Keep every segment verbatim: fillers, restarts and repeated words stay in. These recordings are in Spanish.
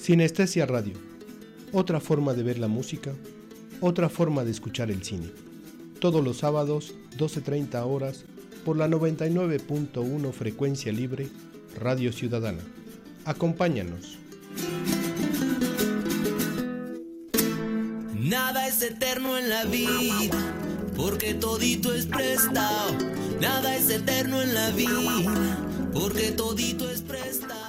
Sinestesia Radio, otra forma de ver la música, otra forma de escuchar el cine. Todos los sábados, doce treinta horas, por la noventa y nueve punto uno frecuencia libre, Radio Ciudadana. Acompáñanos. Nada es eterno en la vida, porque todito es prestado. Nada es eterno en la vida, porque todito es prestado.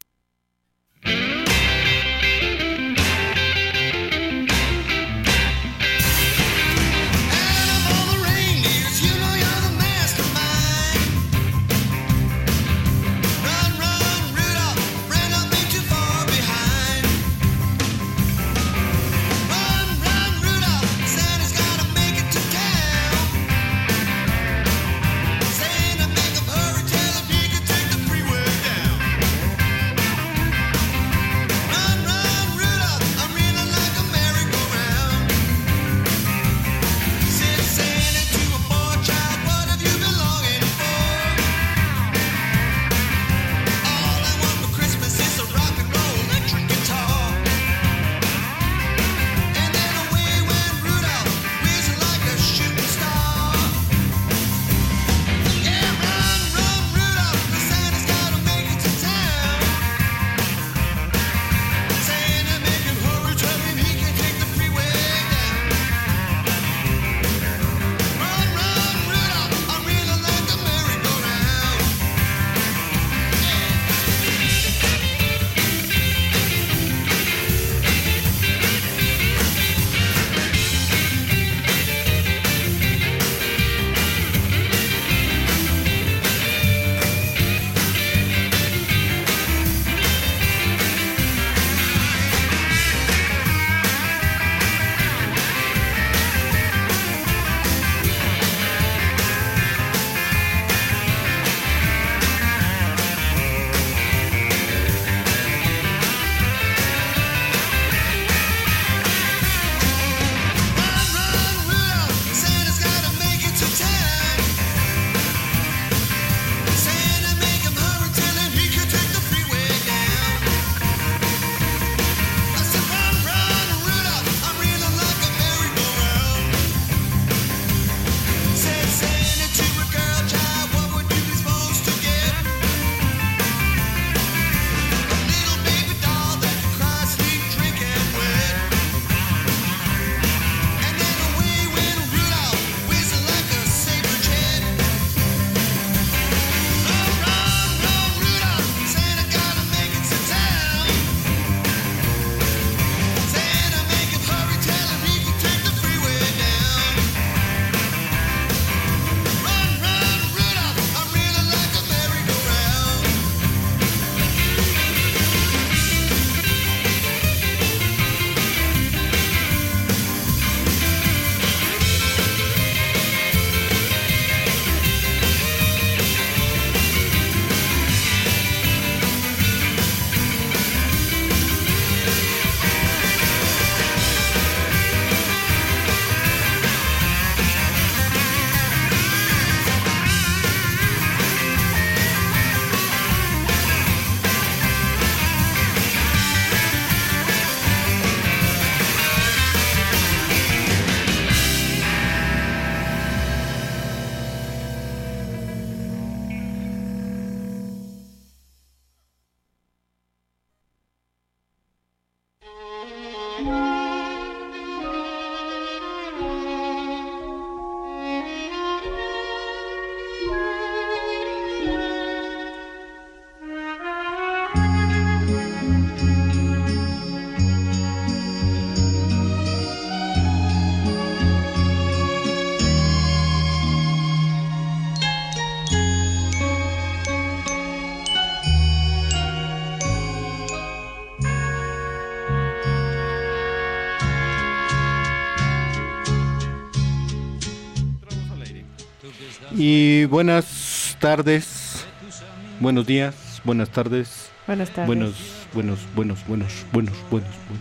Y buenas tardes, buenos días, buenas tardes, buenas tardes, buenos, buenos, buenos, buenos, buenos, buenos, buenos.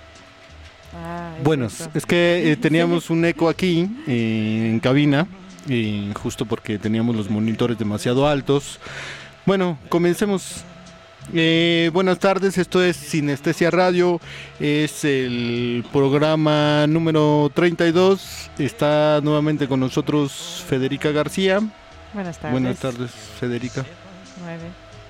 Ah, es Buenos, cierto. es que eh, teníamos un eco aquí eh, en cabina, eh, justo porque teníamos los monitores demasiado altos. Bueno, comencemos Eh, buenas tardes, esto es Sinestesia Radio, es el programa número treinta y dos, está nuevamente con nosotros Federica García. Buenas tardes. Buenas tardes, Federica. Nueve.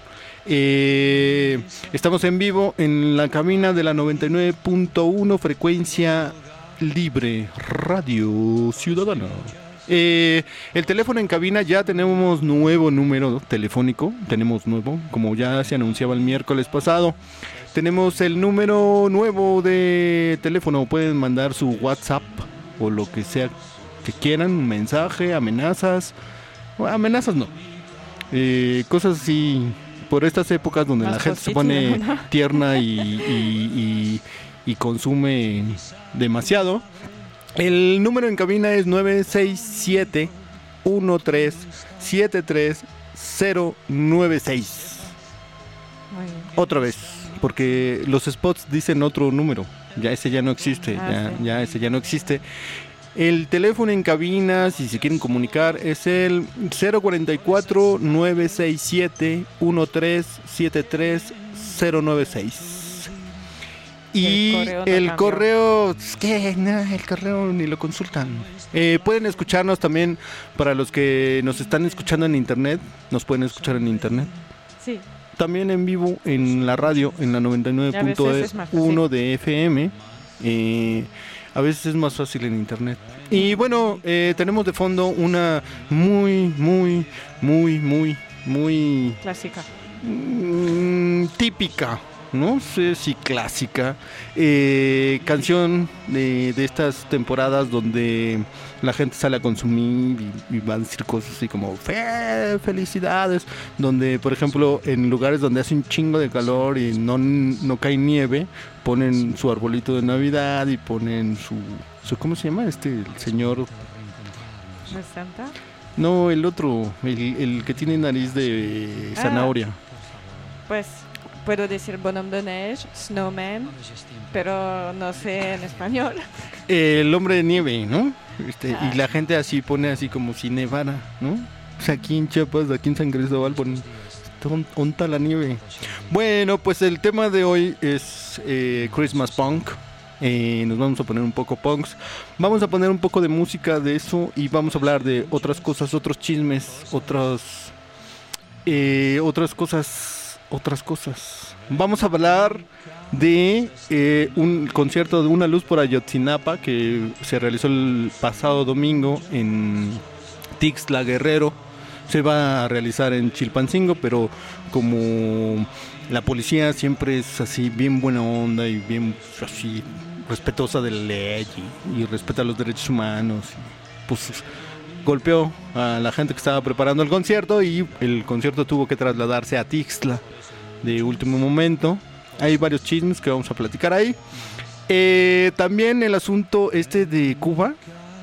Eh, estamos en vivo en la cabina de la noventa y nueve punto uno Frecuencia Libre Radio Ciudadana. Eh, el teléfono en cabina, ya tenemos nuevo número telefónico, tenemos nuevo, como ya se anunciaba el miércoles pasado. Tenemos el número nuevo de teléfono, pueden mandar su WhatsApp o lo que sea que quieran, un mensaje, amenazas, bueno, amenazas no, eh, cosas así, por estas épocas donde Más la gente positiva, se pone ¿no? tierna y, y, y, y consume demasiado. El número en cabina es nueve seis siete uno tres siete tres cero nueve seis. Muy bien. Otra vez, porque los spots dicen otro número. Ya ese ya no existe, Ah, ya, sí. ya ese ya no existe. El teléfono en cabina, si se quieren comunicar, es el cero cuatro cuatro nueve seis siete uno tres siete tres cero nueve seis. Y El correo no el cambió. correo, es que no, el correo ni lo consultan. Eh, pueden escucharnos también, para los que nos están escuchando en internet, nos pueden escuchar en internet. Sí, También en vivo en la radio, en la noventa y nueve punto A veces es más fácil. uno de F M. Eh, a veces es más fácil en internet. Y bueno, eh, tenemos de fondo una muy, muy, muy, muy, muy clásica. mm, típica, no sé si clásica, eh, canción de, de estas temporadas donde la gente sale a consumir y, y va a decir cosas así como "Fe- felicidades", donde por ejemplo en lugares donde hace un chingo de calor y no, no cae nieve, ponen su arbolito de Navidad y ponen su, su ¿cómo se llama? Este, el señor, ¿No es Santa? no, el otro, el, el que tiene nariz de Ah. zanahoria. Pues puedo decir bonhomme de neige, snowman, pero no sé en español. El hombre de nieve, ¿no? Este, Ah. Y la gente así pone así como si nevara, ¿no? O sea, aquí en Chiapas, aquí en San Cristóbal ponen "¿Dón- ¿onta la nieve?". Bueno, pues el tema de hoy es eh, Christmas Punk. Eh, nos vamos a poner un poco punks. Vamos a poner un poco de música de eso y vamos a hablar de otras cosas, otros chismes, otras, eh, otras cosas, otras cosas. Vamos a hablar de eh, un concierto de Una Luz por Ayotzinapa que se realizó el pasado domingo en Tixla Guerrero. Se va a realizar en Chilpancingo, pero como la policía siempre es así bien buena onda y bien así respetuosa de la ley y, y respeta los derechos humanos, pues golpeó a la gente que estaba preparando el concierto y el concierto tuvo que trasladarse a Tixla de último momento. Hay varios chismes que vamos a platicar ahí. Eh, también el asunto este de Cuba,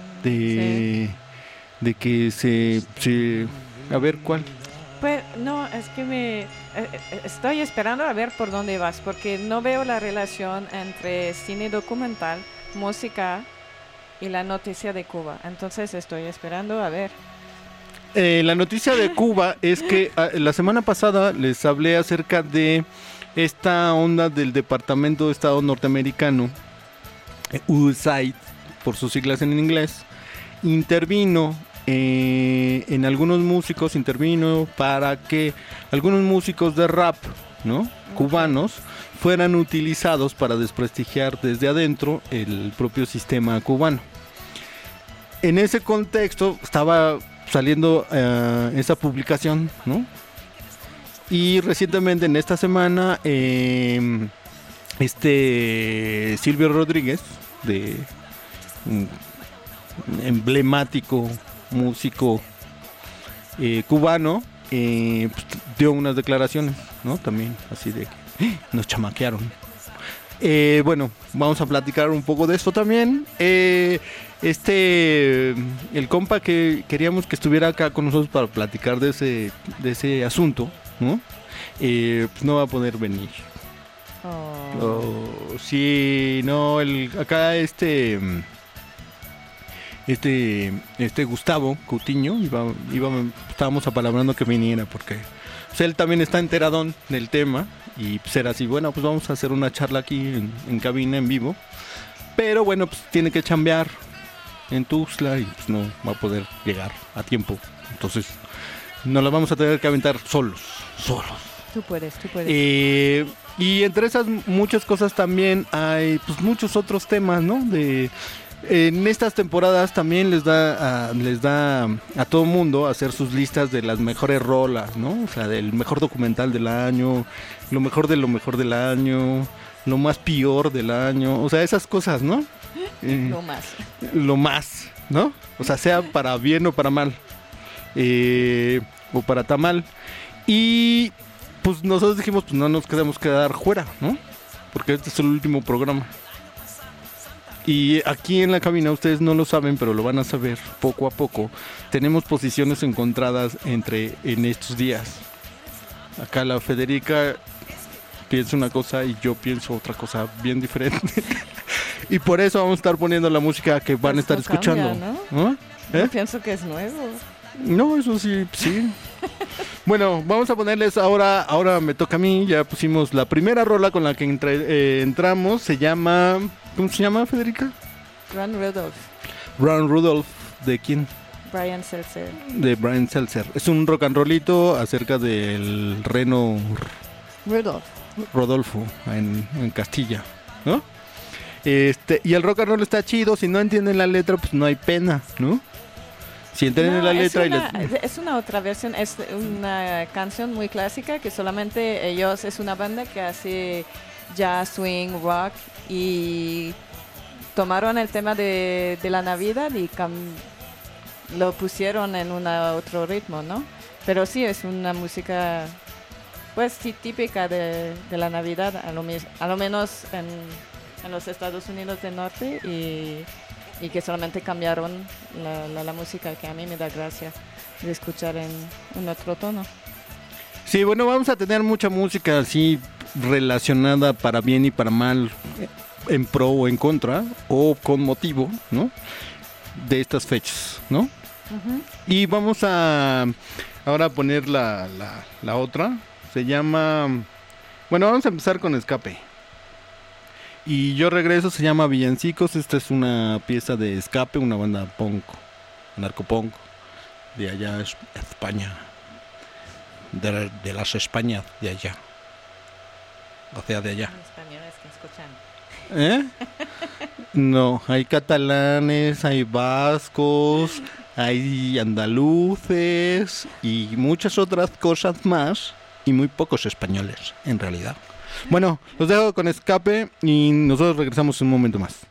de, de que se, se... A ver, ¿cuál? Pues no, es que me eh, eh, estoy esperando a ver por dónde vas, porque no veo la relación entre cine documental, música y la noticia de Cuba. Entonces estoy esperando a ver. Eh, la noticia de Cuba es que ah, la semana pasada les hablé acerca de esta onda del Departamento de Estado norteamericano, eh, U S A I D, por sus siglas en inglés, intervino eh, en algunos músicos, intervino para que algunos músicos de rap, ¿no?, cubanos, fueran utilizados para desprestigiar desde adentro el propio sistema cubano. En ese contexto estaba saliendo uh, esa publicación, ¿no? Y recientemente, en esta semana, eh, este Silvio Rodríguez, de un emblemático músico eh, cubano, eh, pues, dio unas declaraciones, ¿no? También así de que ¡eh! Nos chamaquearon. Eh, bueno, vamos a platicar un poco de esto también. Eh, este, el compa que queríamos que estuviera acá con nosotros para platicar de ese, de ese asunto, ¿no? Eh, pues no va a poder venir. Oh. Oh, sí, no, el, acá este, este, este Gustavo Coutinho, iba, iba, estábamos apalabrando que viniera porque pues él también está enteradón del tema y pues era así, bueno, pues vamos a hacer una charla aquí en, en cabina, en vivo. Pero bueno, pues tiene que chambear en Tuxtla y pues no va a poder llegar a tiempo. Entonces, nos la vamos a tener que aventar solos, solos. Tú puedes, tú puedes. Eh, y entre esas muchas cosas también hay pues muchos otros temas, ¿no? De... En estas temporadas también les da a, les da a todo mundo hacer sus listas de las mejores rolas, ¿no? O sea, del mejor documental del año, lo mejor de lo mejor del año, lo más peor del año, o sea, esas cosas, ¿no? Eh, lo más. Lo más, ¿no? O sea, sea para bien o para mal, eh, o para tamal. Y pues nosotros dijimos, pues no nos queremos quedar fuera, ¿no? Porque este es el último programa. Y aquí en la cabina, ustedes no lo saben, pero lo van a saber poco a poco. Tenemos posiciones encontradas entre en estos días. Acá la Federica piensa una cosa y yo pienso otra cosa bien diferente. Y por eso vamos a estar poniendo la música que van a estar Esto cambia, escuchando. ¿no? ¿No? ¿Eh? Yo pienso que es nuevo. No, eso sí, sí. Bueno, vamos a ponerles ahora, ahora me toca a mí, ya pusimos la primera rola con la que entre, eh, entramos, se llama, ¿cómo se llama, Federica? Run Rudolph. Run Rudolph, ¿de quién? Brian Seltzer. De Brian Seltzer. Es un rock and rollito acerca del reno Rudolph. Rodolfo en, en Castilla, ¿no? Este, y el rock and roll está chido, si no entienden la letra, pues no hay pena, ¿no? Si entienden No, la letra es una, y les... es una otra versión, es una canción muy clásica que solamente ellos, es una banda que hace jazz, swing, rock y tomaron el tema de, de la Navidad y cam- lo pusieron en un otro ritmo, ¿no? Pero sí, es una música pues sí típica de, de la Navidad, a lo, mis- a lo menos en, en los Estados Unidos del Norte y... y que solamente cambiaron la, la, la música, que a mí me da gracia de escuchar en, en otro tono. Sí, bueno, vamos a tener mucha música así relacionada para bien y para mal, en pro o en contra, o con motivo, ¿no? De estas fechas, ¿no? Uh-huh. Y vamos a ahora a poner la, la, la otra, se llama... Bueno, vamos a empezar con Escape. Y yo regreso, se llama Villancicos. Esta es una pieza de Escape, una banda punk, narcopunk, de allá, España. De, de las Españas, de allá. O sea, de allá. Españoles que escuchan. ¿Eh? No, hay catalanes, hay vascos, hay andaluces y muchas otras cosas más. Y muy pocos españoles, en realidad. Bueno, los dejo con Escape y nosotros regresamos en un momento más.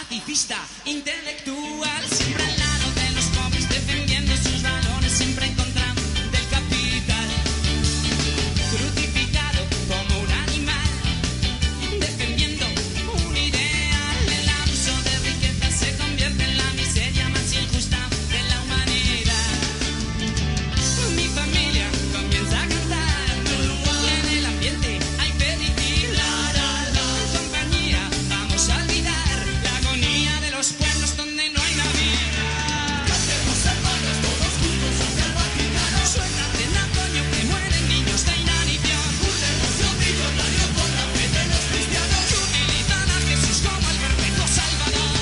pacifista, intelectual, siempre al lado de los pobres, defendiendo sus valores, siempre en contra del capital. Crucificado como un animal, defendiendo un ideal. El abuso de riqueza se convierte en la miseria más injusta de la humanidad. Mi familia comienza a cantar y en el ambiente hay felicidad. Compañía, vamos a olvidar la agonía de los pueblos donde no hay Navidad. Cantemos hermanos todos juntos hacia el Vaticano. Suéltate el otoño que mueren niños de inanición. Un negocio millonario con la fe de los cristianos que utilizan a Jesús como el perpetuo salvador.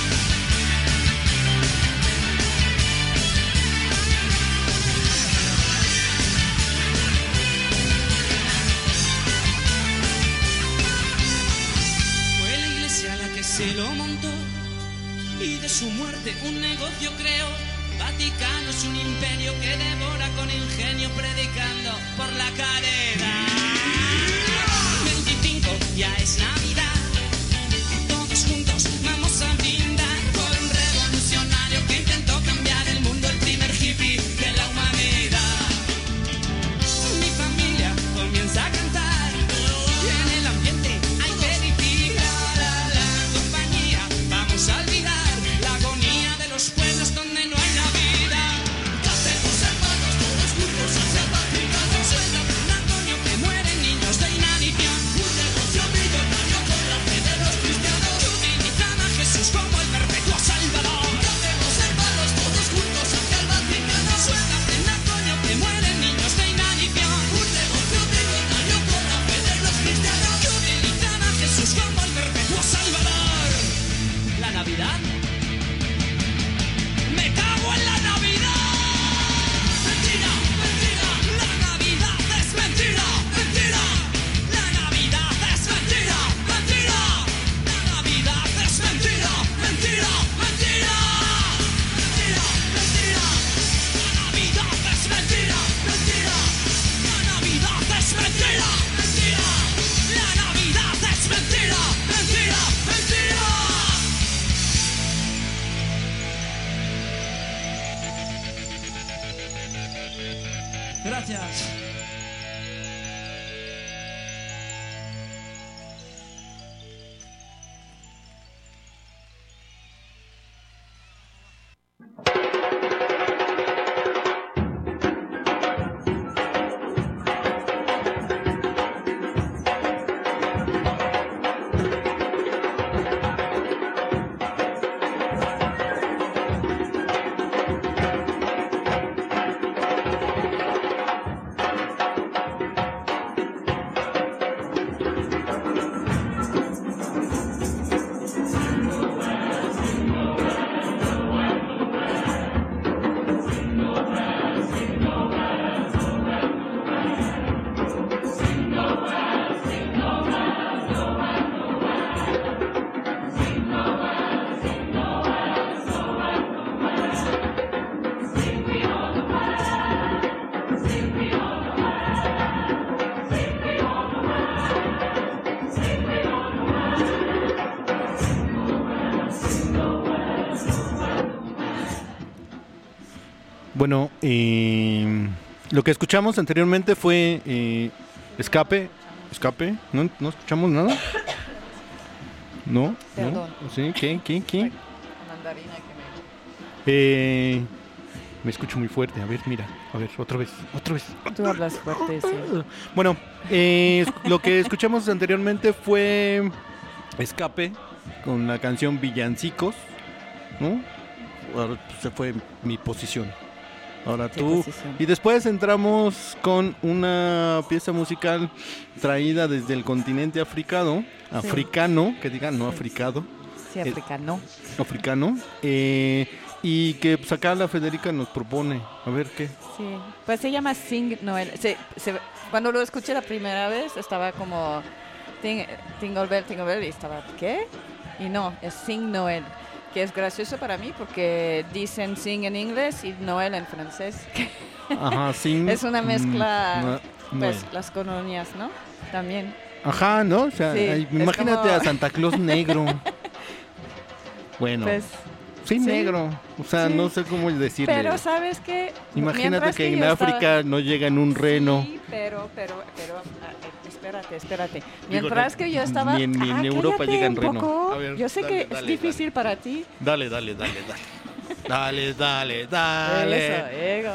Fue la iglesia la que se lo montó y de su muerte un negocio creó. Vaticano es un imperio que devora con ingenio predicando por la caridad. veinticinco ya es Navidad, todos juntos vamos a brindar por un revolucionario que intentó cambiar el mundo, el primer hippie de la humanidad. Mi familia comienza a cantar y en el ambiente hay felicidad. Compañía, vamos a olvidar la agonía de los pueblos donde no hay Navidad. Cantemos hermanos todos juntos hacia el Vaticano. Suéltate un Antonio que mueren niños de inanición. Un negocio millonario con la fe de los cristianos que utilizan a Jesús como el perpetuo salvador. Cantemos hermanos todos juntos hacia el Vaticano. Suéltate un Antonio que mueren niños de inanición. Un negocio millonario con la fe de los cristianos que utilizan a Jesús como el perpetuo salvador. La Navidad. ¡Me cago en la Navidad! ¡Mentira! ¡Mentira! ¡La Navidad es mentira! ¡Mentira! ¡La Navidad es mentira! ¡Mentira! ¡La Navidad es mentira! ¡Mentira! ¡Mentira! ¡Mentira! ¡Mentira! ¡La Navidad es mentira! ¡Mentira! ¡La Navidad es mentira! ¡Mentira! ¡La Navidad es mentira! ¡Mentira! ¡Mentira! Gracias. Bueno, eh, lo que escuchamos anteriormente fue eh, Escape. Escape. ¿No, no escuchamos nada? ¿No? Perdón. ¿No? ¿Sí? ¿Qué? ¿Qué? ¿Qué? Mandarina que me... Eh, me escucho muy fuerte. A ver, mira. A ver, otra vez. Otra vez. Tú hablas fuerte, sí. Bueno, eh, lo que escuchamos anteriormente fue Escape con la canción Villancicos, ¿no? Ahora se fue mi posición. Ahora Sí, tú. posición. Y después entramos con una pieza musical traída desde el continente africano, africano, que digan, no Sí. africado, Sí, africano. africano, eh, y que pues acá la Federica nos propone. A ver qué. Sí, pues se llama Sing Noel. Se, se, cuando lo escuché la primera vez estaba como ting, Tingle Bell, Tingle Bell y estaba, ¿qué? Y no, es Sing Noel, que es gracioso para mí porque dicen Sing en inglés y Noel en francés. Ajá, sin. Es una mezcla, mm, no, pues no. las colonias, ¿no? También. Ajá, ¿no? O sea, Sí, ay, es imagínate como- a Santa Claus negro. Bueno, Pues, sí, sí. negro. O sea, Sí. no sé cómo decirle. pero ¿sabes qué? Imagínate Mientras que en yo estaba- África no llega en un reno. Sí, pero, pero, pero, ah, eh, espérate, espérate. Mientras no, que yo estaba... ni en- ni en Ah, Europa cállate llega en un reno. poco. A ver, yo sé dale, que dale, es difícil para ti. Dale, dale, dale, dale. Dale, dale, dale. Eso, ego.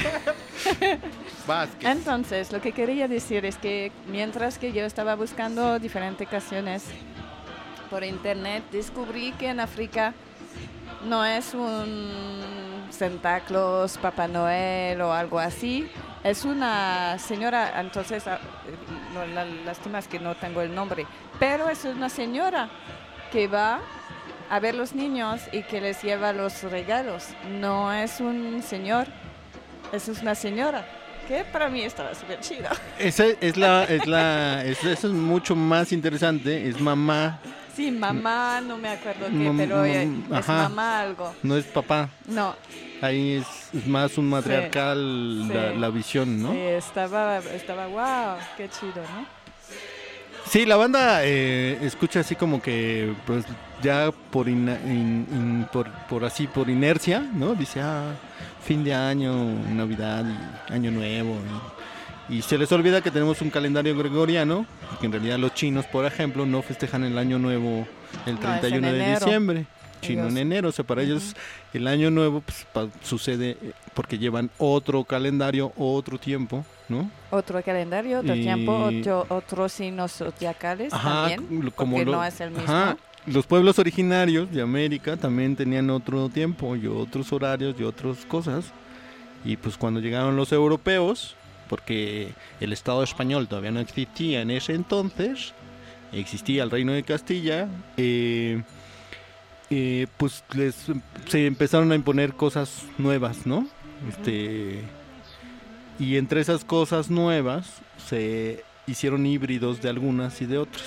Vázquez. Entonces, lo que quería decir es que mientras que yo estaba buscando diferentes canciones por internet, descubrí que en África no es un Santa Claus, Papá Noel o algo así. Es una señora, entonces, ah, no, la lástima es que no tengo el nombre, pero es una señora que va a ver los niños y que les lleva los regalos. No es un señor, es una señora, que para mí estaba súper chido. Esa es la, es la, es- eso es mucho más interesante. Es mamá, Sí, mamá, no me acuerdo qué, Mam- pero eh, mam- es ajá. mamá algo. no es papá. No, Ahí es, es más un matriarcal Sí. La, la visión, ¿no? sí, estaba, estaba, wow, qué chido, ¿no? Sí, la banda eh, escucha así como que, pues, ya por, ina- in- in- por, por así, por inercia, ¿no? Dice, ah, fin de año, Navidad y Año Nuevo. Y, y se les olvida que tenemos un calendario gregoriano, que en realidad los chinos, por ejemplo, no festejan el Año Nuevo el No, es treinta y uno en de enero. diciembre. Chino Ellos- en enero, o sea, para ellos el Año Nuevo pues, pa- sucede eh, porque llevan otro calendario, otro tiempo, ¿no? Otro calendario, otro Y- tiempo, otro, otros signos zodiacales Ajá, también, lo- como porque lo- no es el mismo. ajá, los pueblos originarios de América también tenían otro tiempo y otros horarios y otras cosas. Y pues cuando llegaron los europeos, porque el Estado español todavía no existía en ese entonces, existía el Reino de Castilla, eh, eh, pues les se empezaron a imponer cosas nuevas, ¿no? Este y entre esas cosas nuevas se hicieron híbridos de algunas y de otras.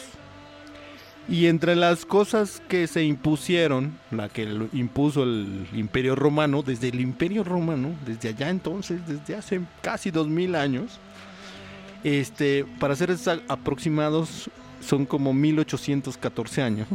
Y entre las cosas que se impusieron, la que lo impuso el Imperio Romano, desde el Imperio Romano, desde allá entonces, desde hace casi dos mil años, este, para ser exa- aproximados, son como mil ochocientos catorce años.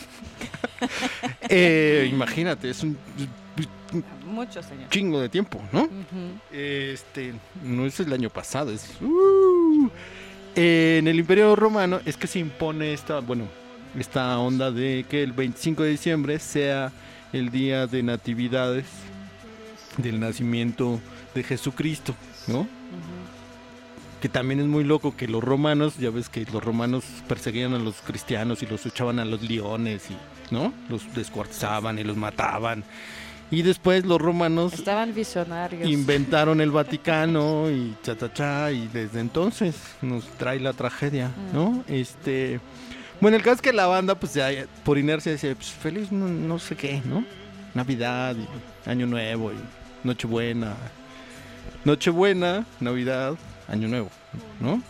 Eh, imagínate, es un Mucho, señor. chingo de tiempo, ¿no? Ujú. Este, no es el año pasado, es... uh. En el Imperio Romano es que se impone esta, bueno, esta onda de que el veinticinco de diciembre sea el día de natividades del nacimiento de Jesucristo, ¿no? Que también es muy loco que los romanos, ya ves que los romanos perseguían a los cristianos y los echaban a los leones y, ¿no? Los descuartizaban y los mataban. Y después los romanos Estaban visionarios. inventaron el Vaticano y cha cha cha y desde entonces nos trae la tragedia, ¿no? Este, bueno, el caso es que la banda pues ya por inercia dice, pues feliz no, no sé qué, ¿no? Navidad y Año Nuevo y Nochebuena. Nochebuena, Navidad, Año Nuevo, ¿no?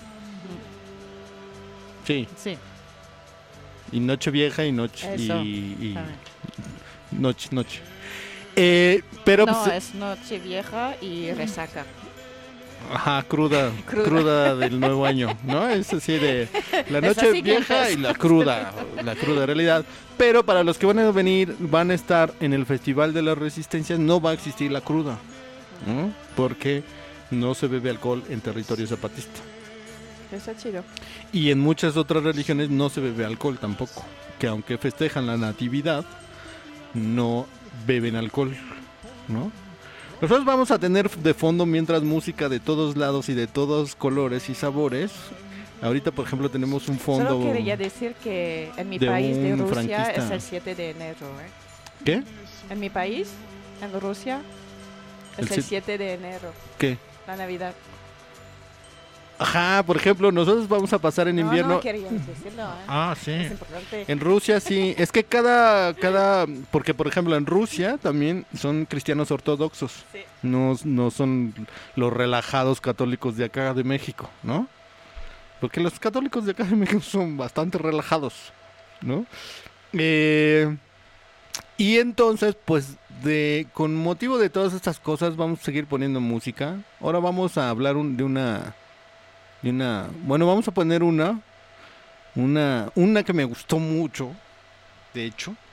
Sí, Sí, y Nochevieja y noche y, Eso, y también. noche, noche. Eh, pero no, pues, es noche vieja y resaca. ajá, cruda, Cruda. cruda del nuevo año, ¿no? Es así de la Es noche así que vieja y empieza. la cruda, la cruda realidad. Pero para los que van a venir, van a estar en el Festival de las Resistencias, no va a existir la cruda, ¿no? Porque no se bebe alcohol en territorio zapatista. Está chido. Y en muchas otras religiones no se bebe alcohol tampoco, que aunque festejan la natividad, no beben alcohol, ¿no? Nosotros vamos a tener de fondo mientras música de todos lados y de todos colores y sabores. Ahorita, por ejemplo, tenemos un fondo... Solo quería decir que en mi de país de un Rusia franquista. es el siete de enero. ¿eh? ¿Qué? En mi país, en Rusia, El es el siete- siete de enero, ¿Qué? la Navidad. Ajá, por ejemplo, nosotros vamos a pasar en No, invierno... no quería decirlo. ¿eh? Ah, sí. Es importante. En Rusia sí, es que cada, cada, porque por ejemplo en Rusia también son cristianos ortodoxos, Sí. no, no son los relajados católicos de acá de México, ¿no? Porque los católicos de acá de México son bastante relajados, ¿no? Eh, y entonces, pues, de, con motivo de todas estas cosas vamos a seguir poniendo música. Ahora vamos a hablar un- de una, de una, bueno, vamos a poner una. Una, una que me gustó mucho, de hecho,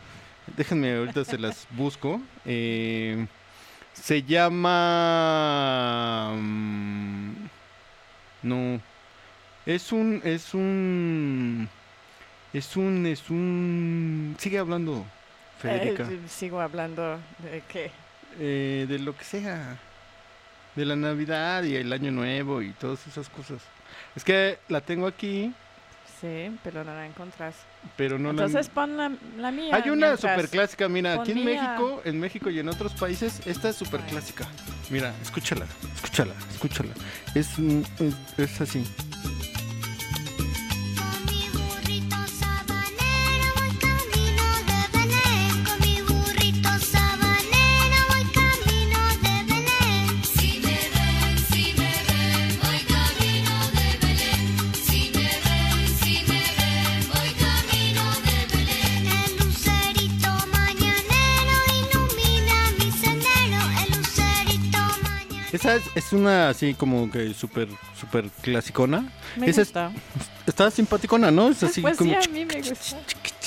Déjenme, ahorita se las busco. Eh, se llama... mm, no. Es un... Es un... Es un... Es un... Sigue hablando, Federica. Eh, sigo hablando de qué. Eh, de lo que sea. De la Navidad y el Año Nuevo y todas esas cosas. Es que la tengo aquí, Sí, pero no la encontrás. pero no Entonces la... pon la, la mía. Hay una mientras- super clásica, mira, aquí en ponía- México, en México y en otros países, esta es super clásica. Mira, escúchala, escúchala, escúchala. Es, un- es, es así. Con mi burrito sabanero voy camino de Belén. Con mi burrito sabanero voy camino de Belén. Si me ven, si me ven, voy camino de Belén. Si me ven, si me ven, voy camino de Belén. El lucerito mañanero ilumina mi sendero. El lucerito mañanero. Esa es, es una así como que súper, súper clasicona. Me Esa es- gusta. Está simpaticona, ¿no? Es así Pues como... sí, a mí me gusta.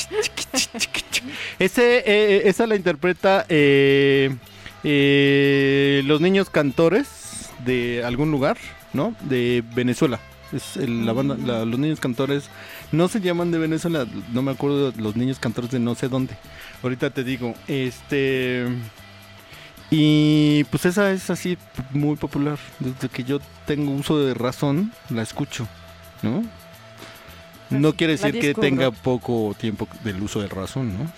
Ese, eh, esa la interpreta eh, eh, los niños cantores de algún lugar, ¿no? De Venezuela. Es el- la banda, la- los niños cantores no se llaman de Venezuela, no me acuerdo de los niños cantores de no sé dónde. Ahorita te digo, este y pues esa es así muy popular. Desde que yo tengo uso de razón, la escucho, ¿no? No quiere La decir que descubro. tenga poco tiempo del uso de razón, ¿no?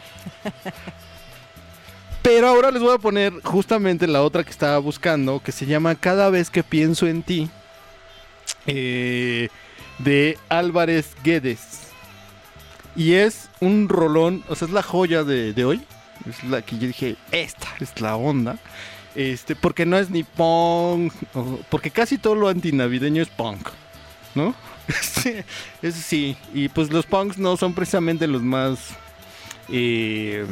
Pero ahora les voy a poner justamente la otra que estaba buscando, que se llama Cada vez que pienso en ti, eh, de Álvarez Guedes. Y es un rolón, o sea, es la joya de, de hoy. Es la que yo dije, esta es la onda. Este, porque no es ni punk, o- porque casi todo lo antinavideño es punk, ¿no? Sí, eso sí. Y pues los punks no son precisamente los más... eh,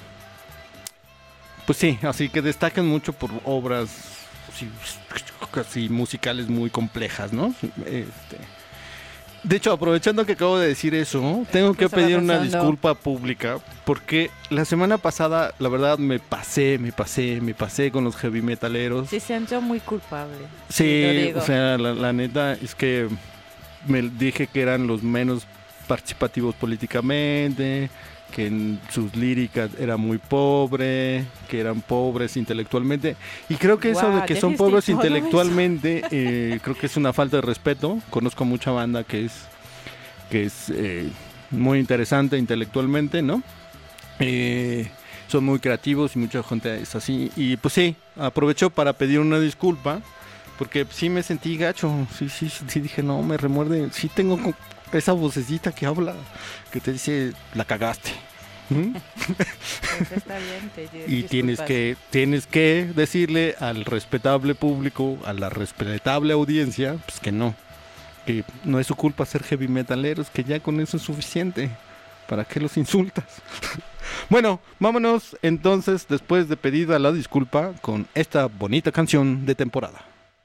pues sí, así que destacan mucho por obras así, casi musicales muy complejas, ¿no? Este, de hecho, aprovechando que acabo de decir eso, tengo que estaba pedir una pensando. disculpa pública porque la semana pasada, la verdad, me pasé, me pasé, me pasé con los heavy metaleros. Se sintió muy culpable. Sí, lo digo. o sea, la, la neta es que me dije que eran los menos participativos políticamente, que en sus líricas era muy pobre, que eran pobres intelectualmente. Y creo que eso de Guau, que ya son viste pobres todo eso. intelectualmente, eh, creo que es una falta de respeto. Conozco mucha banda que es, que es eh, muy interesante intelectualmente, ¿no? Eh, son muy creativos y mucha gente es así. Y pues sí, aprovecho para pedir una disculpa. Porque sí me sentí gacho, sí, sí, sí dije, no, me remuerde, sí tengo co- esa vocecita que habla, que te dice, la cagaste. ¿Mm? Pues está bien, te di- Y tienes disculpas. que, tienes que decirle al respetable público, a la respetable audiencia, pues que no, que no es su culpa ser heavy metaleros, que ya con eso es suficiente. ¿Para qué los insultas? Bueno, vámonos entonces, después de pedida la disculpa, con esta bonita canción de temporada.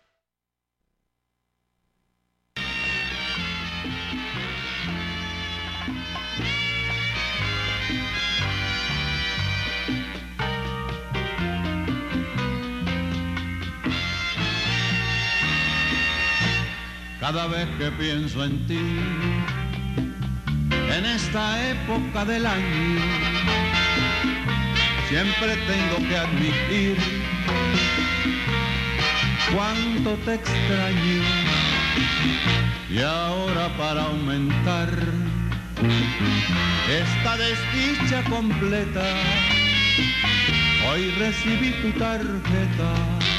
Cada vez que pienso en ti, en esta época del año, siempre tengo que admitir cuánto te extraño. Y ahora para aumentar esta desdicha completa, hoy recibí tu tarjeta.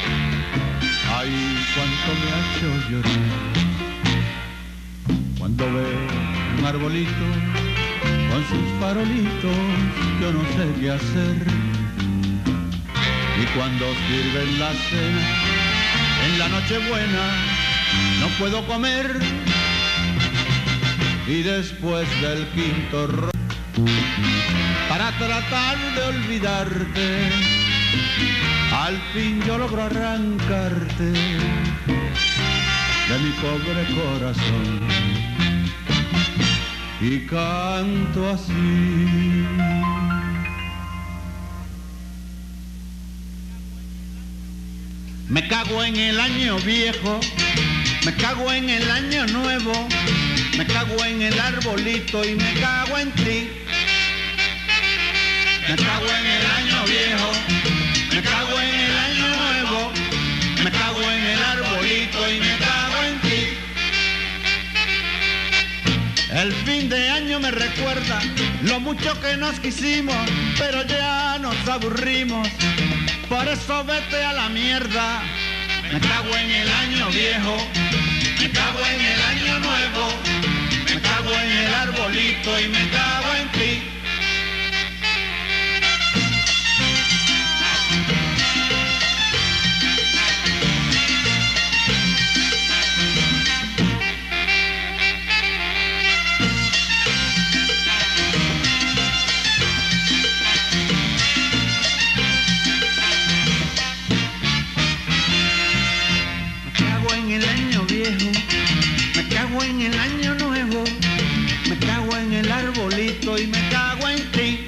Ay, cuánto me ha hecho llorar cuando veo un arbolito con sus farolitos, yo no sé qué hacer. Y cuando sirven la cena en la Nochebuena, no puedo comer. Y después del quinto ron, para tratar de olvidarte, al fin yo logro arrancarte de mi pobre corazón. Y canto así. Me cago en el año viejo, me cago en el año nuevo, me cago en el arbolito y me cago en ti. Me cago en el año viejo, me cago en el año nuevo, me cago en el arbolito y me cago en ti. El fin de año me recuerda lo mucho que nos quisimos, pero ya nos aburrimos, por eso vete a la mierda. Me cago en el año viejo, me cago en el año nuevo, me cago en el arbolito y me cago en ti. Me cago en el año nuevo, me cago en el arbolito y me cago en ti.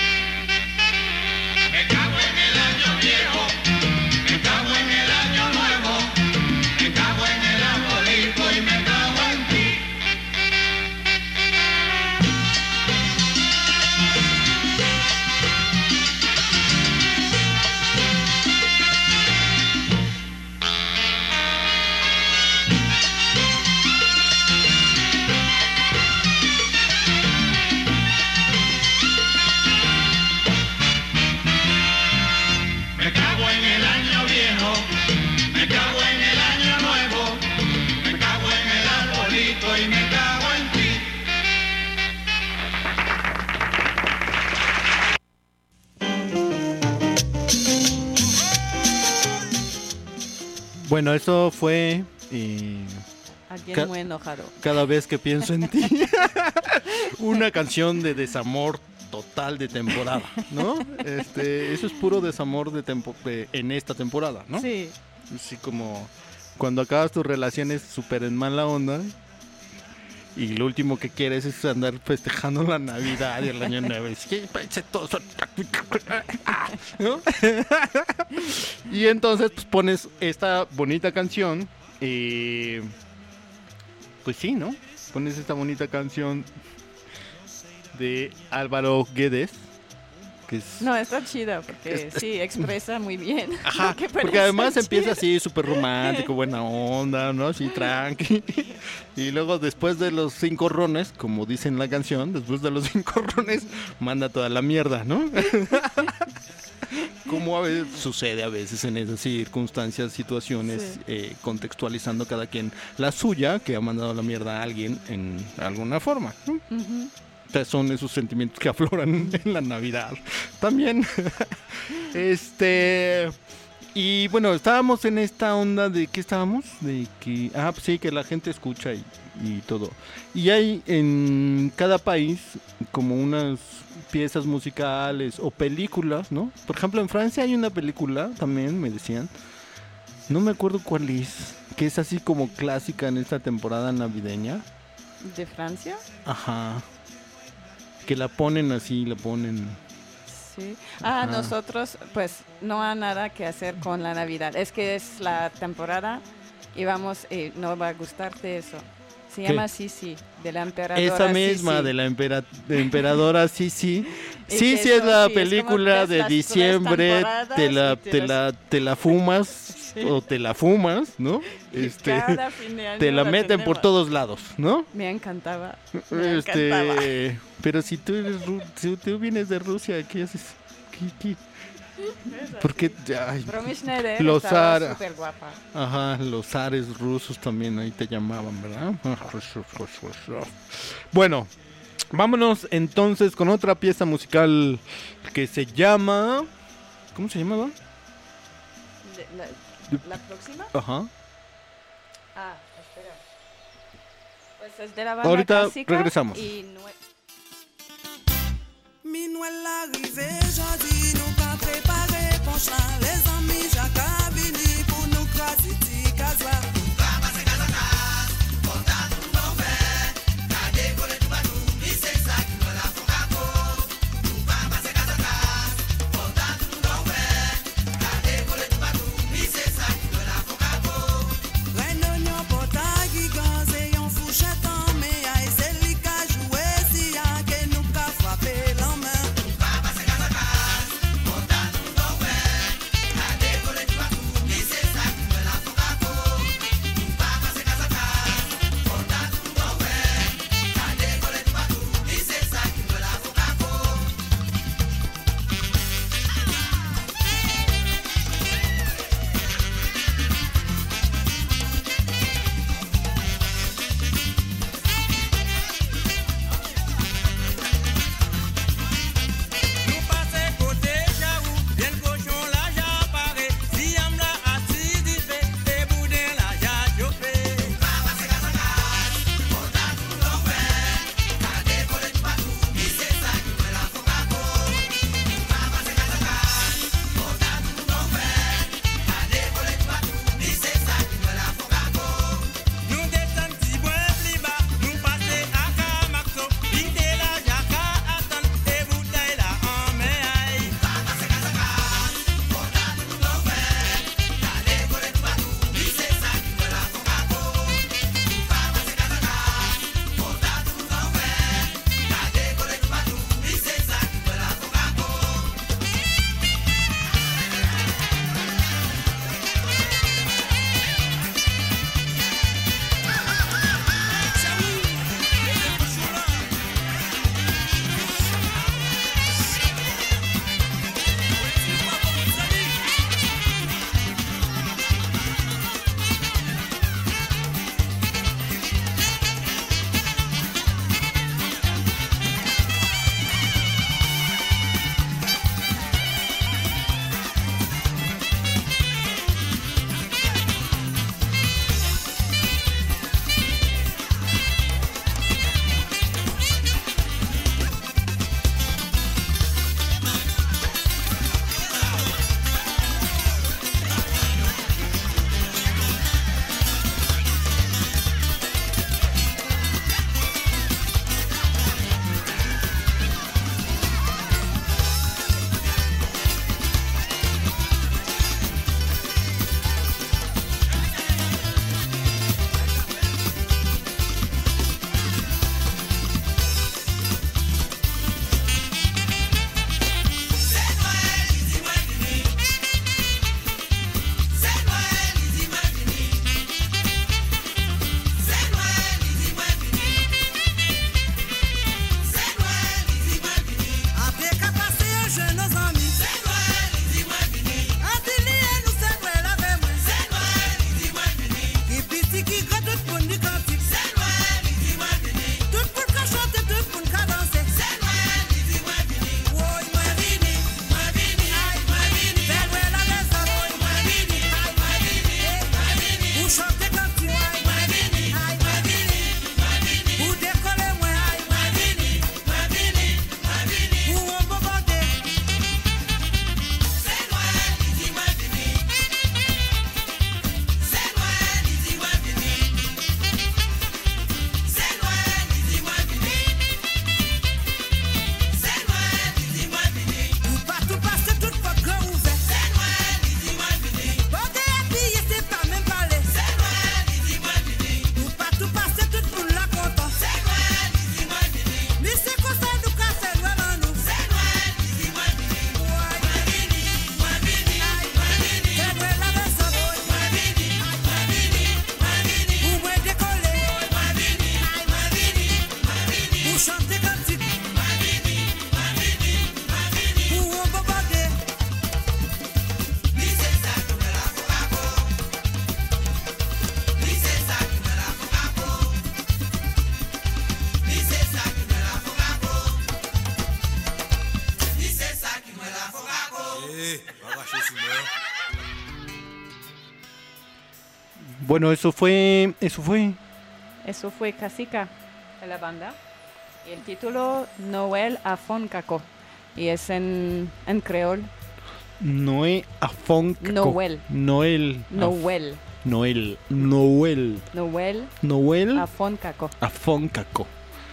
Me cago en el año viejo, me cago en el año nuevo, me cago en el arbolito y me cago en ti. Bueno, eso fue eh, Alguien Ca- muy enojado. Cada vez que pienso en ti. Una canción de desamor total de temporada, ¿no? Este, eso es puro desamor de tempo de- en esta temporada, ¿no? Sí. Así como cuando acabas tus relaciones súper en mala onda y lo último que quieres es andar festejando la Navidad y el Año Nuevo. Es que parece todo son- ¿no? Y entonces pues pones esta bonita canción y pues sí, ¿no? Pones esta bonita canción de Álvaro Guedes, que es... No, está chida porque Es- sí, expresa muy bien. Ajá, lo que porque parece además chida. empieza así súper romántico, buena onda, ¿no? Así tranqui. Y luego después de los cinco rones, como dice en la canción, después de los cinco rones, manda toda la mierda, ¿no? Como a veces sucede a veces en esas circunstancias, situaciones, Sí. eh, contextualizando cada quien la suya, que ha mandado la mierda a alguien en alguna forma, ¿no? Ujú. O sea, son esos sentimientos que afloran en la Navidad también. Este... Y bueno, estábamos en esta onda de... ¿Qué estábamos? De que... Ah, pues sí, que la gente escucha y, y todo. Y hay en cada país como unas piezas musicales o películas, ¿no? Por ejemplo, en Francia hay una película, también me decían, no me acuerdo cuál es, que es así como clásica en esta temporada navideña. ¿De Francia? Ajá. Que la ponen así, la ponen... Sí. Ah, Ajá. nosotros pues no hay nada que hacer con la Navidad. Es que es la temporada y vamos, eh, no va a gustarte eso. Se ¿Qué? llama Sisi, de la emperadora Esa misma Sisi. de la empera- de emperadora Sisi. Y Sí, que sí es eso, la sí, es película como ves de las tres diciembre, temporadas te la, y te te los- la, te la fumas o te la fumas, ¿no? Y Este, cada fin de año te la meten por tenemos. todos lados, ¿no? Me encantaba. Me encantaba. Este, pero si tú eres ru- si tú vienes de Rusia, ¿qué haces? ¿Qué, qué? ¿Por qué? Ay, Pero mi Schneider Los estaba Ara- súper guapa. Ajá, los zares rusos también ahí te llamaban, ¿verdad? Bueno, vámonos entonces con otra pieza musical que se llama... ¿Cómo se llamaba? De- La, la próxima? Ajá. Ah, espera. Pues es de la banda Ahorita clásica regresamos. y nue- Minuit l'arrivée, jodi nous pas préparé pour chant. Les amis Jacques vini pour nous croiser ti casa. Bueno, eso fue, eso fue. Eso fue Casica de la banda. Y el título Noel Afoncaco. Y es en, en creol. Noé Afoncaco. Noel. Noel. Noel. Noel. Noel. Noel Noel Afoncaco. Afoncaco.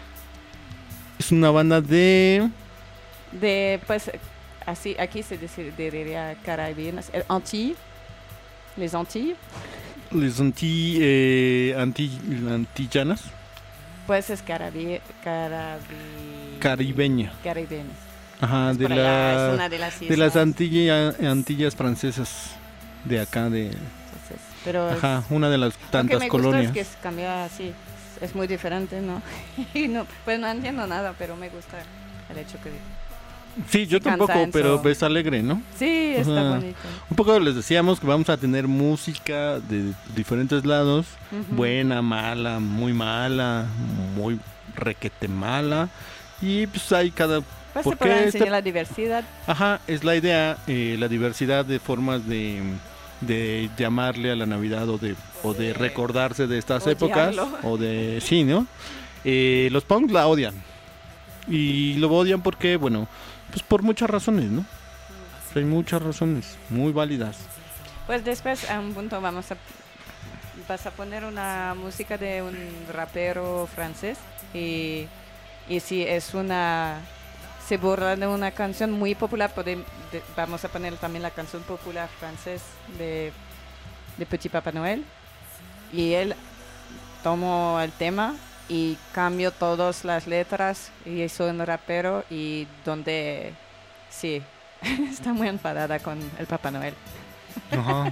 Es una banda de... De, pues, así, aquí se dice- diría Caribenas. El Antilles. Les Antilles. Les anti, eh, anti, antillanas. Pues es carabi, carabi, Caribeña. caribeñas. Ajá, Es de, por allá, la, es una de las de las islas. Antilla- Antillas francesas. De acá, de... Entonces, pero es- Ajá, una de las lo que tantas me gustó colonias. es que es cambia así. Es muy diferente, ¿no? Y no, pues no entiendo nada, pero me gusta el hecho que... Sí, yo sí canta tampoco, en pero su- es alegre, ¿no? Sí, está Ajá. bonito. Un poco les decíamos que vamos a tener música de diferentes lados, Ujú. buena, mala, muy mala, muy requete mala, y pues hay cada... Pues ¿por se puede qué enseñar este- la diversidad. Ajá, es la idea, eh, la diversidad de formas de, de llamarle a la Navidad o de, o de recordarse de estas épocas, Odiarlo. o de... Sí, ¿no? Eh, los punks la odian, y lo odian porque, bueno, pues por muchas razones, ¿no? Hay muchas razones muy válidas. Pues después a un punto vamos a... Vas a poner una música de un rapero francés y, y si es una... Se burla de una canción muy popular, podem- de- vamos a poner también la canción popular francés de, de Petit Papa Noel. Y él tomó el tema y cambió todas las letras y hizo un rapero y donde... Sí, está muy enfadada con el Papá Noel. Ajá.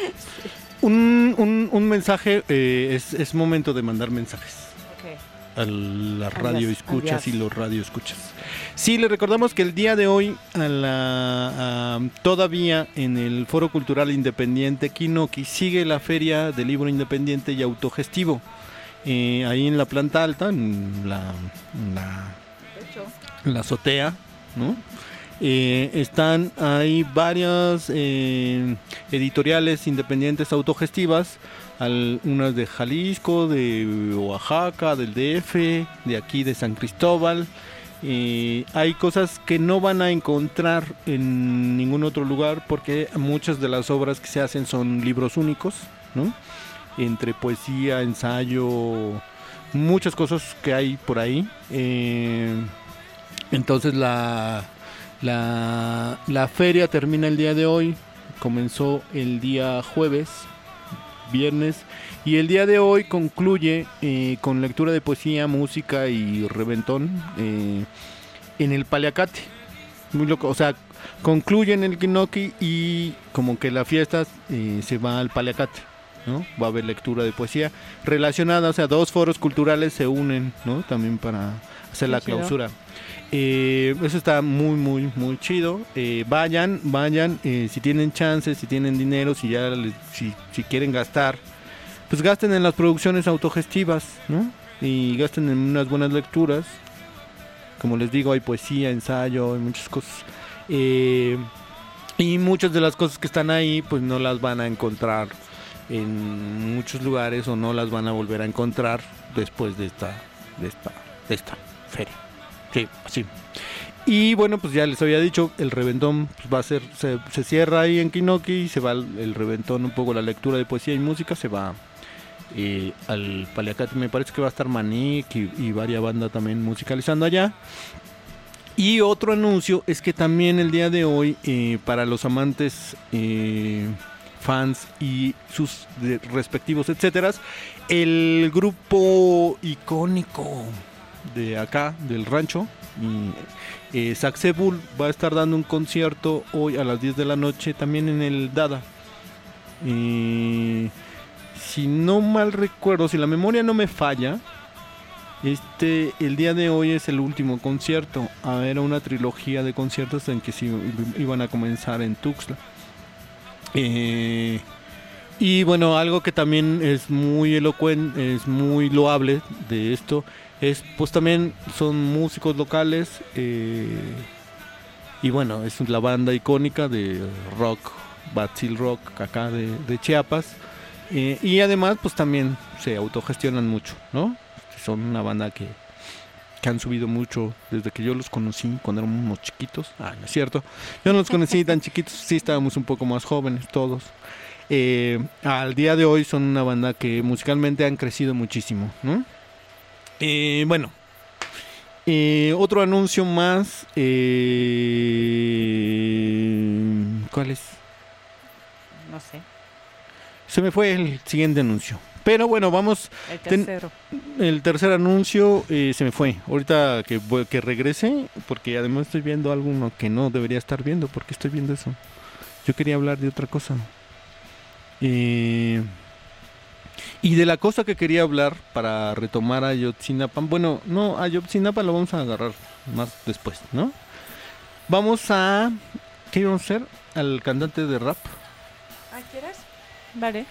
Un, un, un mensaje, eh, es, es momento de mandar mensajes Ok. a la radio Alias, escuchas alias. y los radio escuchas. Sí, le recordamos que el día de hoy, a la, a- todavía en el Foro Cultural Independiente Kinoki, sigue la Feria del Libro Independiente y Autogestivo. Eh, ahí en la planta alta, en la, en la De hecho, en la azotea, ¿no? Eh, están hay varias eh, editoriales independientes autogestivas, al- unas de Jalisco, de Oaxaca, del D F, de aquí de San Cristóbal. Eh, hay cosas que no van a encontrar en ningún otro lugar porque muchas de las obras que se hacen son libros únicos, ¿no? Entre poesía, ensayo, muchas cosas que hay por ahí. Eh, entonces la, la, la feria termina el día de hoy, comenzó el día jueves, viernes, y el día de hoy concluye eh, con lectura de poesía, música y reventón eh, en el Paliacate. Muy loco, o sea, concluye en el Kinoki y como que la fiesta eh, se va al Paliacate, ¿no? Va a haber lectura de poesía relacionada, o sea, dos foros culturales se unen, ¿no? También para hacer Qué la chido. clausura. Eh, eso está muy, muy, muy chido. Eh, vayan, vayan, eh, si tienen chance, si tienen dinero, si ya les- si, si quieren gastar, pues gasten en las producciones autogestivas, ¿no? Y gasten en unas buenas lecturas. Como les digo, hay poesía, ensayo, hay muchas cosas. Eh, y muchas de las cosas que están ahí, pues no las van a encontrar en muchos lugares o no las van a volver a encontrar después de esta, de esta, de esta feria. Sí, así. Y bueno, pues ya les había dicho, el reventón pues, va a ser, se, se cierra ahí en Kinoki y se va el, el reventón, un poco la lectura de poesía y música, se va eh, al Paliacate. Me parece que va a estar Manic y, y varias bandas también musicalizando allá. Y otro anuncio es que también el día de hoy, eh, para los amantes, eh, fans y sus de- respectivos etcétera, el grupo icónico de acá, del rancho, y, eh, Saxebul, va a estar dando un concierto hoy a las diez de la noche también en el Dada. Eh, si no mal recuerdo, si la memoria no me falla, este el día de hoy es el último concierto. Ah, era una trilogía de conciertos en que sí iban a comenzar en Tuxtla. Eh, y bueno, algo que también es muy elocuente, es muy loable de esto, es pues también son músicos locales, eh, y bueno, es la banda icónica de rock, Batzil Rock acá de, de Chiapas, Eh, y además, pues también se autogestionan mucho, ¿no? Son una banda que, que han subido mucho desde que yo los conocí cuando éramos unos chiquitos. Ah, no es cierto. Yo no los conocí tan chiquitos, sí estábamos un poco más jóvenes todos. Eh, al día de hoy son una banda que musicalmente han crecido muchísimo, ¿no? Eh, bueno, eh, otro anuncio más. Eh, ¿Cuál es? No sé. Se me fue el siguiente anuncio. Pero bueno, vamos. El ten- tercero. el tercer anuncio eh, se me fue. Ahorita que, voy- que regrese, porque además estoy viendo algo que no debería estar viendo. ¿Por qué estoy viendo eso? Yo quería hablar de otra cosa. Eh, y de la cosa que quería hablar para retomar a Ayotzinapa. Bueno, no, a Ayotzinapa lo vamos a agarrar más después, ¿no? Vamos a... ¿Qué vamos a hacer? Al cantante de rap. Ah, ¿quieres? Vale.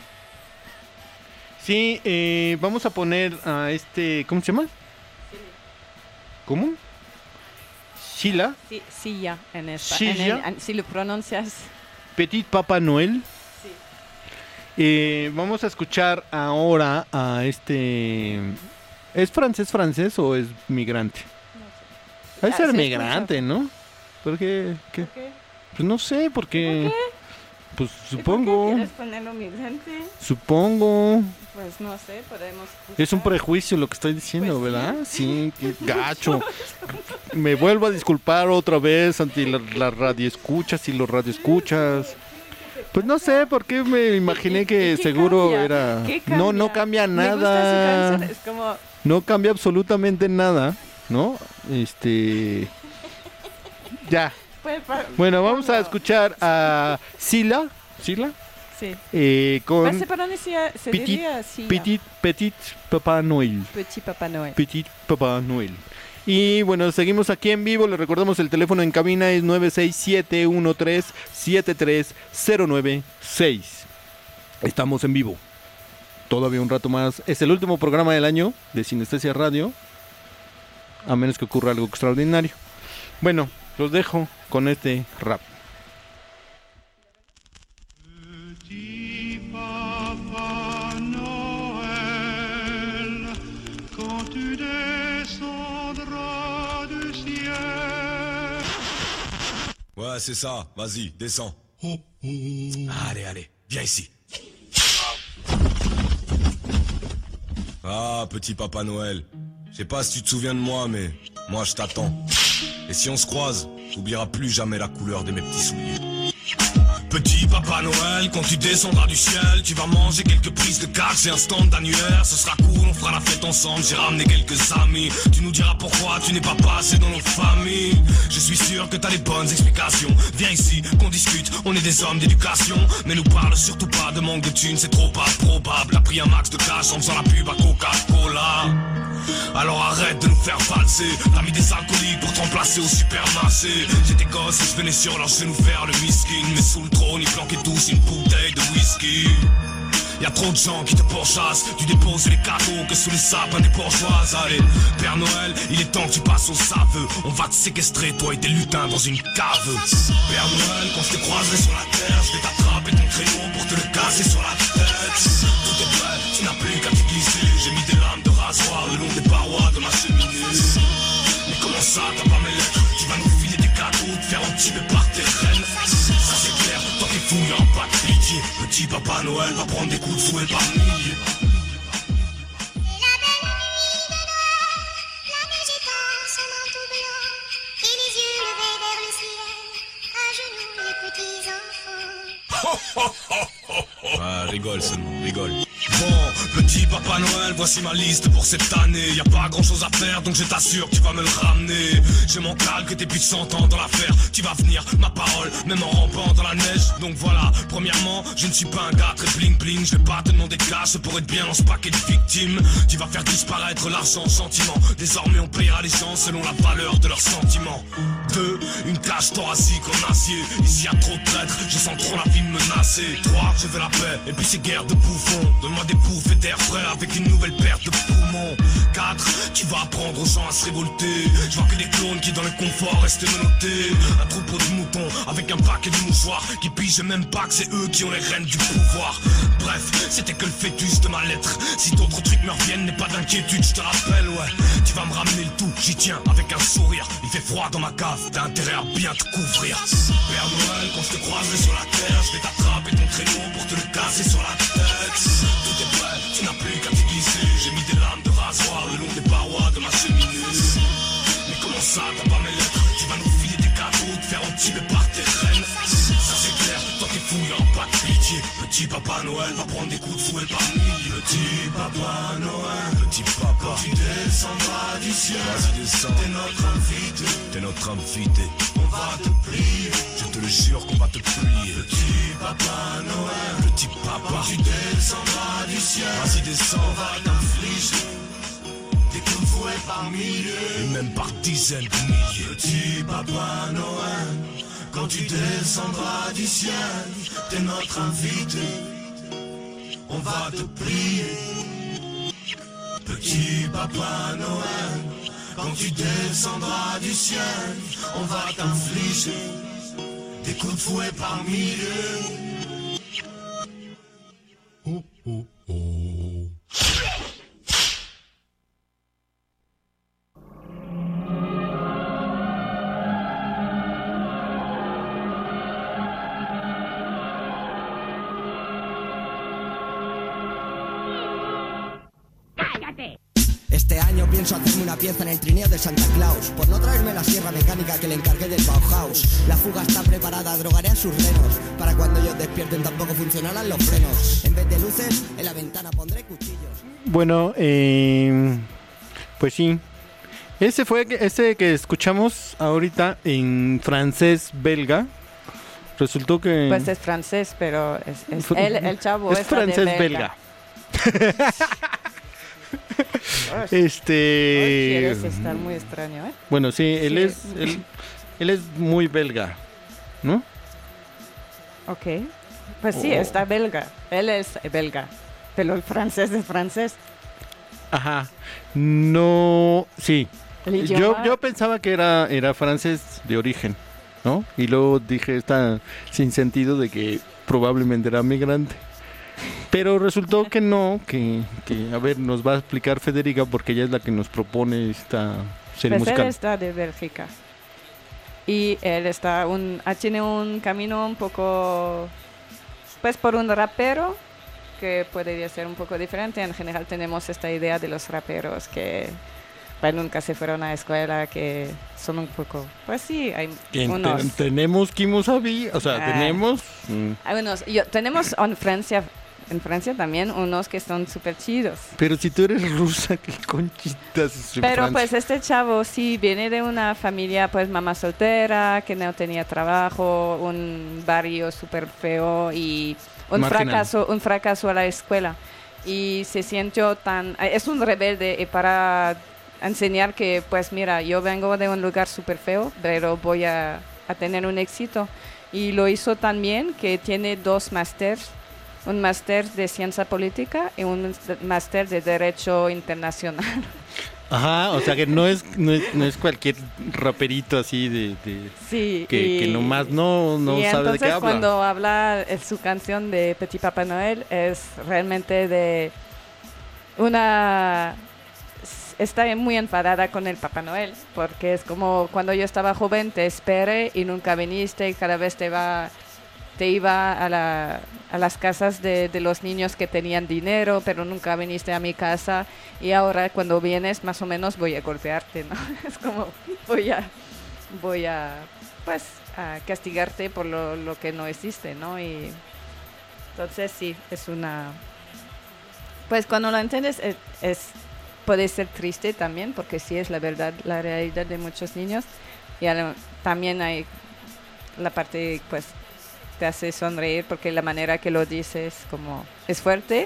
Sí, eh, vamos a poner a este... ¿Cómo se llama? ¿Cómo? Sheila. Sí, sí, ya, en esta. Sí, en el- ya. en- si lo pronuncias. Petit Papa Noel. Sí. Eh, vamos a escuchar ahora a este... ¿Es francés francés o es migrante? No sé. Debe Ah, ser se migrante, ¿no? Porque... ¿qué? ¿Por qué? Pues no sé, porque... Pues ¿Y por qué supongo... quieres ponerlo migrante? Supongo... Pues no sé, podemos. Es un buscar. prejuicio lo que estoy diciendo, Pues sí. ¿verdad? Sí, qué gacho. Me vuelvo a disculpar otra vez ante la, la radioescuchas y los radioescuchas. Pues no sé por qué me imaginé ¿Y- que y qué seguro cambia? era... ¿Qué No, no cambia Me gusta su nada. canción, es como. No cambia absolutamente nada, ¿no? Este... Ya. pues, pa- Bueno, vamos a ponlo. escuchar a Sila. ¿Sila? Sí. Eh, Pues con se pronuncia, se Petit- diría así. ya. Petit, Petit Papá Noel. Petit Papá Noel. Petit Papá Noel. Y bueno, seguimos aquí en vivo. Les recordamos el teléfono en cabina es nueve seis siete uno tres siete tres cero nueve seis. Estamos en vivo. Todavía un rato más. Es el último programa del año de Sinestesia Radio. A menos que ocurra algo extraordinario. Bueno, los dejo con este rap. Petit Papa Noël, quand tu descendras du ciel. Ouais, c'est ça. Vas-y, descends. Allez, allez, viens ici. Ah, petit Papa Noël. Je sais pas si tu te souviens de moi, mais moi je t'attends. Et si on se croise, t'oublieras plus jamais la couleur de mes petits souliers. Petit Papa Noël, quand tu descendras du ciel, tu vas manger quelques prises de cash et un stand d'annuaire. Ce sera cool, on fera la fête ensemble, j'ai ramené quelques amis. Tu nous diras pourquoi tu n'es pas passé dans nos familles. Je suis sûr que t'as les bonnes explications. Viens ici, qu'on discute, on est des hommes d'éducation. Mais nous parle surtout pas de manque de thunes, c'est trop pas probable. T'as pris un max de cash en faisant la pub à Coca-Cola. Alors arrête de nous faire valser. T'as mis des alcooliques pour te remplacer au supermarché. J'étais gosse et je venais sur leur genou faire le miskin. Mais sous le trône ils planquaient tous une bouteille de whisky. Y'a trop de gens qui te pourchassent. Tu déposes les cadeaux que sous les sapins des bourgeoises. Allez, Père Noël, il est temps que tu passes aux aveux. On va te séquestrer, toi et tes lutins, dans une cave. Père Noël, quand je te croiserai sur la terre, je vais t'attraper ton crayon pour te le casser sur la tête. Tout est prêt, tu n'as plus qu'à te glisser. J'ai mis des lames de rasoir le long des parois de ma cheminée. Mais comment ça, t'as pas mes lettres? Tu vas nous filer des cadeaux, te faire entuber par tes reines. Ça c'est clair, toi t'es fouillant, pas de pitié. Petit Papa Noël va prendre des coups de fouet par milliers. La belle nuit de Noël, la neige étend son manteau blanc, et les yeux levés vers le ciel, à genoux les petits enfants. Ah, rigole seulement, rigole. Bon, petit Papa Noël, voici ma liste pour cette année. Y a pas grand chose à faire, donc je t'assure que tu vas me le ramener. Je m'en cale que t'es plus de cent ans dans l'affaire. Tu vas venir, ma parole, même en rampant dans la neige. Donc voilà, premièrement, je ne suis pas un gars très bling bling. Je vais pas te demander de cash pour être bien dans ce paquet de victimes. Tu vas faire disparaître l'argent, sentiment. Désormais on payera les gens selon la valeur de leurs sentiments. Deux, une cage thoracique en acier. Ici y a trop de traîtres, je sens trop la vie me menacer. Trois, je veux la paix, et puis ces guerres de bouffons. Donne-moi des bouffées d'air frais avec une nouvelle paire de poumons. Quatre, tu vas apprendre aux gens à se révolter. Je vois que des clones qui dans le confort restent menottés. Un troupeau de moutons avec un paquet de mouchoirs qui pigent même pas que c'est eux qui ont les rênes du pouvoir. Bref, c'était que le fœtus de ma lettre. Si d'autres trucs me reviennent, n'aie pas d'inquiétude, je te rappelle, ouais. Tu vas me ramener le tout, j'y tiens avec un sourire. Il fait froid dans ma cave, t'as intérêt à bien te couvrir. Père Noël, quand je te croiserai sur la terre, je vais t'attraper ton créneau pour te le casser sur la tête. Tout est prêt, tu n'as plus qu'à t'aiguiser. J'ai mis des lames de rasoir le long des parois de ma cheminée. Mais comment ça, t'as pas mes lettres? Tu vas nous filer des cadeaux, te faire entimer par tes reines. Ça c'est clair, toi t'es fouillant, pas de pitié. Petit papa Noël va prendre des coups de fouet par milliers. Petit papa Noël, petit papa, tu descendras du ciel. Vas-y descends, t'es notre invité. T'es notre invité. On va te plier, je te le jure qu'on va te plier. Petit papa Noël, petit papa, tu descendras du ciel. Vas-y descends, on va t'infliger des coups de fouet par milliers, et même par dizaines de milliers. Petit papa Noël, quand tu descendras du ciel, t'es notre invité. On va te prier. Petit papa Noël, quand tu descendras du ciel, on va t'infliger des coups de fouet par milliers. Oh, oh, oh. Este año pienso hacerme una pieza en el trineo de Santa Claus, por no traerme la sierra mecánica que le encargué del Bauhaus. La fuga está preparada, drogaré a sus renos, para cuando ellos despierten tampoco funcionarán los frenos. En vez de luces, en la ventana pondré cuchillos. Bueno, eh, pues sí. Ese fue ese que escuchamos ahorita en francés belga. Resultó que... Pues es francés, pero es, es el, el chavo es está de francés belga. este Hoy quieres estar muy extraño, ¿eh? Bueno, sí, él Sí. es él, él es muy belga, ¿no? Ok. Pues sí, Oh. está belga. Él es belga. Pero el francés es francés. Ajá. No, sí. El Yo idioma- yo pensaba que era era francés de origen, ¿no? Y luego dije está sin sentido de que probablemente era migrante. Pero resultó que no, que, que a ver, nos va a explicar Federica porque ella es la que nos propone esta serie Pues él musical. está de Bélgica. Y él está un, ah, tiene un camino un poco, pues por un rapero, que podría ser un poco diferente. En general tenemos esta idea de los raperos que pues, nunca se fueron a la escuela, que son un poco, pues sí, hay Que unos... te- tenemos Kimosabi, o sea, Ah. tenemos... mm, Hay unos, yo, tenemos en Francia, en Francia también unos que son súper chidos. pero si tú eres rusa, ¿qué conchitas es en Pero Francia? pues este chavo sí viene de una familia, pues mamá soltera, que no tenía trabajo, un barrio súper feo y un Marginal. fracaso, un fracaso a la escuela. Y se sintió tan, es un rebelde y para enseñar que pues mira, yo vengo de un lugar súper feo, pero voy a, a tener un éxito. Y lo hizo tan bien que tiene dos másters. Un máster de ciencia política y un máster de derecho internacional. Ajá, o sea que no es, no es, no es cualquier raperito así de... de- Sí, que, y, que nomás no, no y sabe de entonces qué habla. cuando habla en su canción de Petit Papa Noel es realmente de una... Está muy enfadada con el Papá Noel porque es como cuando yo estaba joven te esperé y nunca viniste y cada vez te va te iba a, la, a las casas de, de los niños que tenían dinero, pero nunca viniste a mi casa y ahora cuando vienes más o menos voy a golpearte, ¿no? Es como voy a, voy a, pues, a castigarte por lo, lo que no existe, ¿no? Y entonces sí, es una... Pues cuando lo entiendes es, es puede ser triste también, porque sí es la verdad, la realidad de muchos niños. Y al- también hay la parte, pues, te hace sonreír porque la manera que lo dices como es fuerte,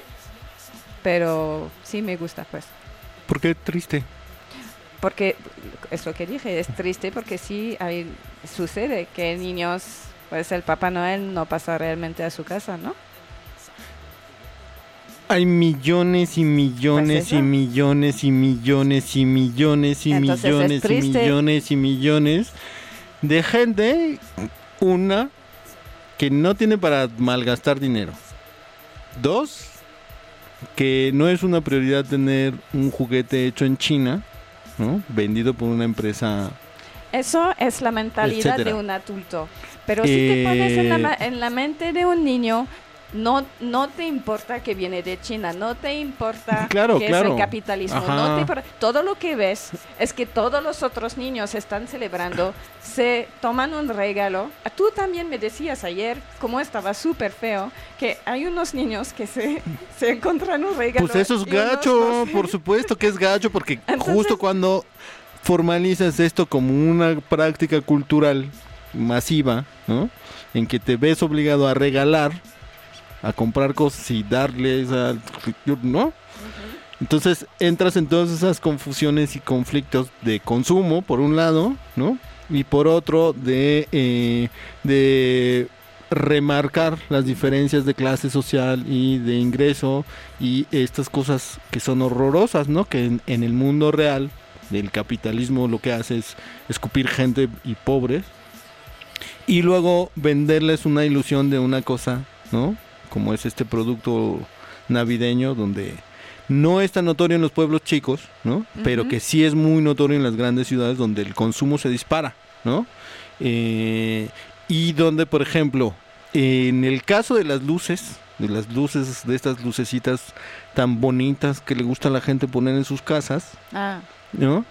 pero sí me gusta, pues. ¿Por qué triste? Porque es lo que dije, es triste porque sí hay, sucede que niños, pues el Papá Noel no pasa realmente a su casa, ¿no? hay millones y millones Pues y eso. millones y millones y millones y Entonces, es millones y triste. millones y millones de gente, una, que no tiene para malgastar dinero. Dos, que no es una prioridad tener un juguete hecho en China, ¿no? Vendido por una empresa. Eso es la mentalidad Etcétera. de un adulto. Pero si te pones en la, Eh, ma- en la mente de un niño, no, no te importa que viene de China, no te importa Claro, que es claro. el capitalismo, Ajá. no te importa. Todo lo que ves es que todos los otros niños están celebrando, se toman un regalo. Ah, Tú también me decías ayer, como estaba súper feo, que hay unos niños que se, se encuentran un regalo. Pues eso es y unos gacho, no sé. por supuesto que es gacho, porque Entonces- justo cuando formalizas esto como una práctica cultural masiva, ¿no? En que te ves obligado a regalar, a comprar cosas y darles a, ¿no? Entonces entras en todas esas confusiones y conflictos de consumo, por un lado, ¿no? Y por otro, de, eh, de remarcar las diferencias de clase social y de ingreso y estas cosas que son horrorosas, ¿no? Que en, en el mundo real del capitalismo lo que hace es escupir gente y pobres y luego venderles una ilusión de una cosa, ¿no? Como es este producto navideño donde no es tan notorio en los pueblos chicos, ¿no? Pero Ujú. que sí es muy notorio en las grandes ciudades donde el consumo se dispara, ¿no? Eh, y donde, por ejemplo, en el caso de las luces, de las luces, de estas lucecitas tan bonitas que le gusta a la gente poner en sus casas, Ah, ¿no?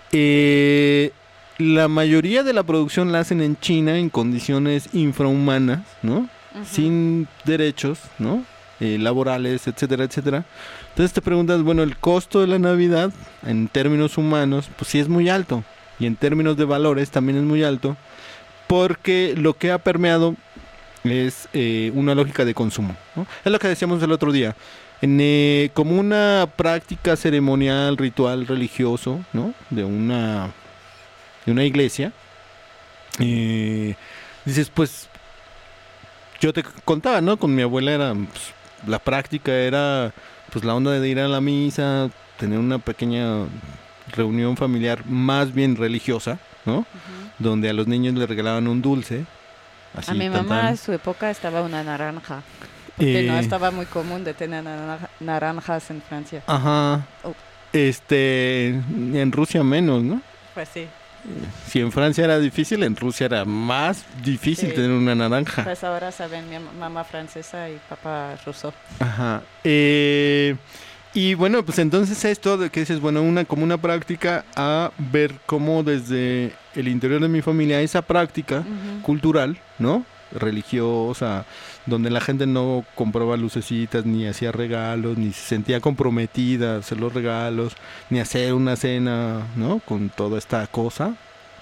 Eh, la mayoría de la producción la hacen en China en condiciones infrahumanas, ¿no? ujú. Sin derechos, ¿no? Eh, laborales, etcétera, etcétera. Entonces te preguntas, bueno, el costo de la Navidad en términos humanos, pues sí es muy alto. Y en términos de valores también es muy alto. Porque lo que ha permeado es eh, una lógica de consumo, ¿no? Es lo que decíamos el otro día. En, eh, como una práctica ceremonial, ritual, religioso, ¿no? De una, de una iglesia. Eh, dices, pues, yo te contaba, ¿no? Con mi abuela era, pues, la práctica era, pues, la onda de ir a la misa, tener una pequeña reunión familiar más bien religiosa, ¿no? Donde a los niños les regalaban un dulce. Así, A mi tan, mamá tan. en su época estaba una naranja. Porque no Eh, estaba muy común de tener naranja- naranjas en Francia. Ajá. Oh. Este, en Rusia menos, ¿no? Pues sí. Si en Francia era difícil, en Rusia era más difícil Sí. tener una naranja. Pues ahora saben mi am- mamá francesa y papá ruso. Ajá. Eh, y bueno, pues entonces esto de que dices, bueno, una como una práctica a ver cómo desde el interior de mi familia esa práctica Ujú. cultural, ¿no? Religiosa, donde la gente no compraba lucecitas, ni hacía regalos, ni se sentía comprometida a hacer los regalos, ni hacer una cena, ¿no? Con toda esta cosa.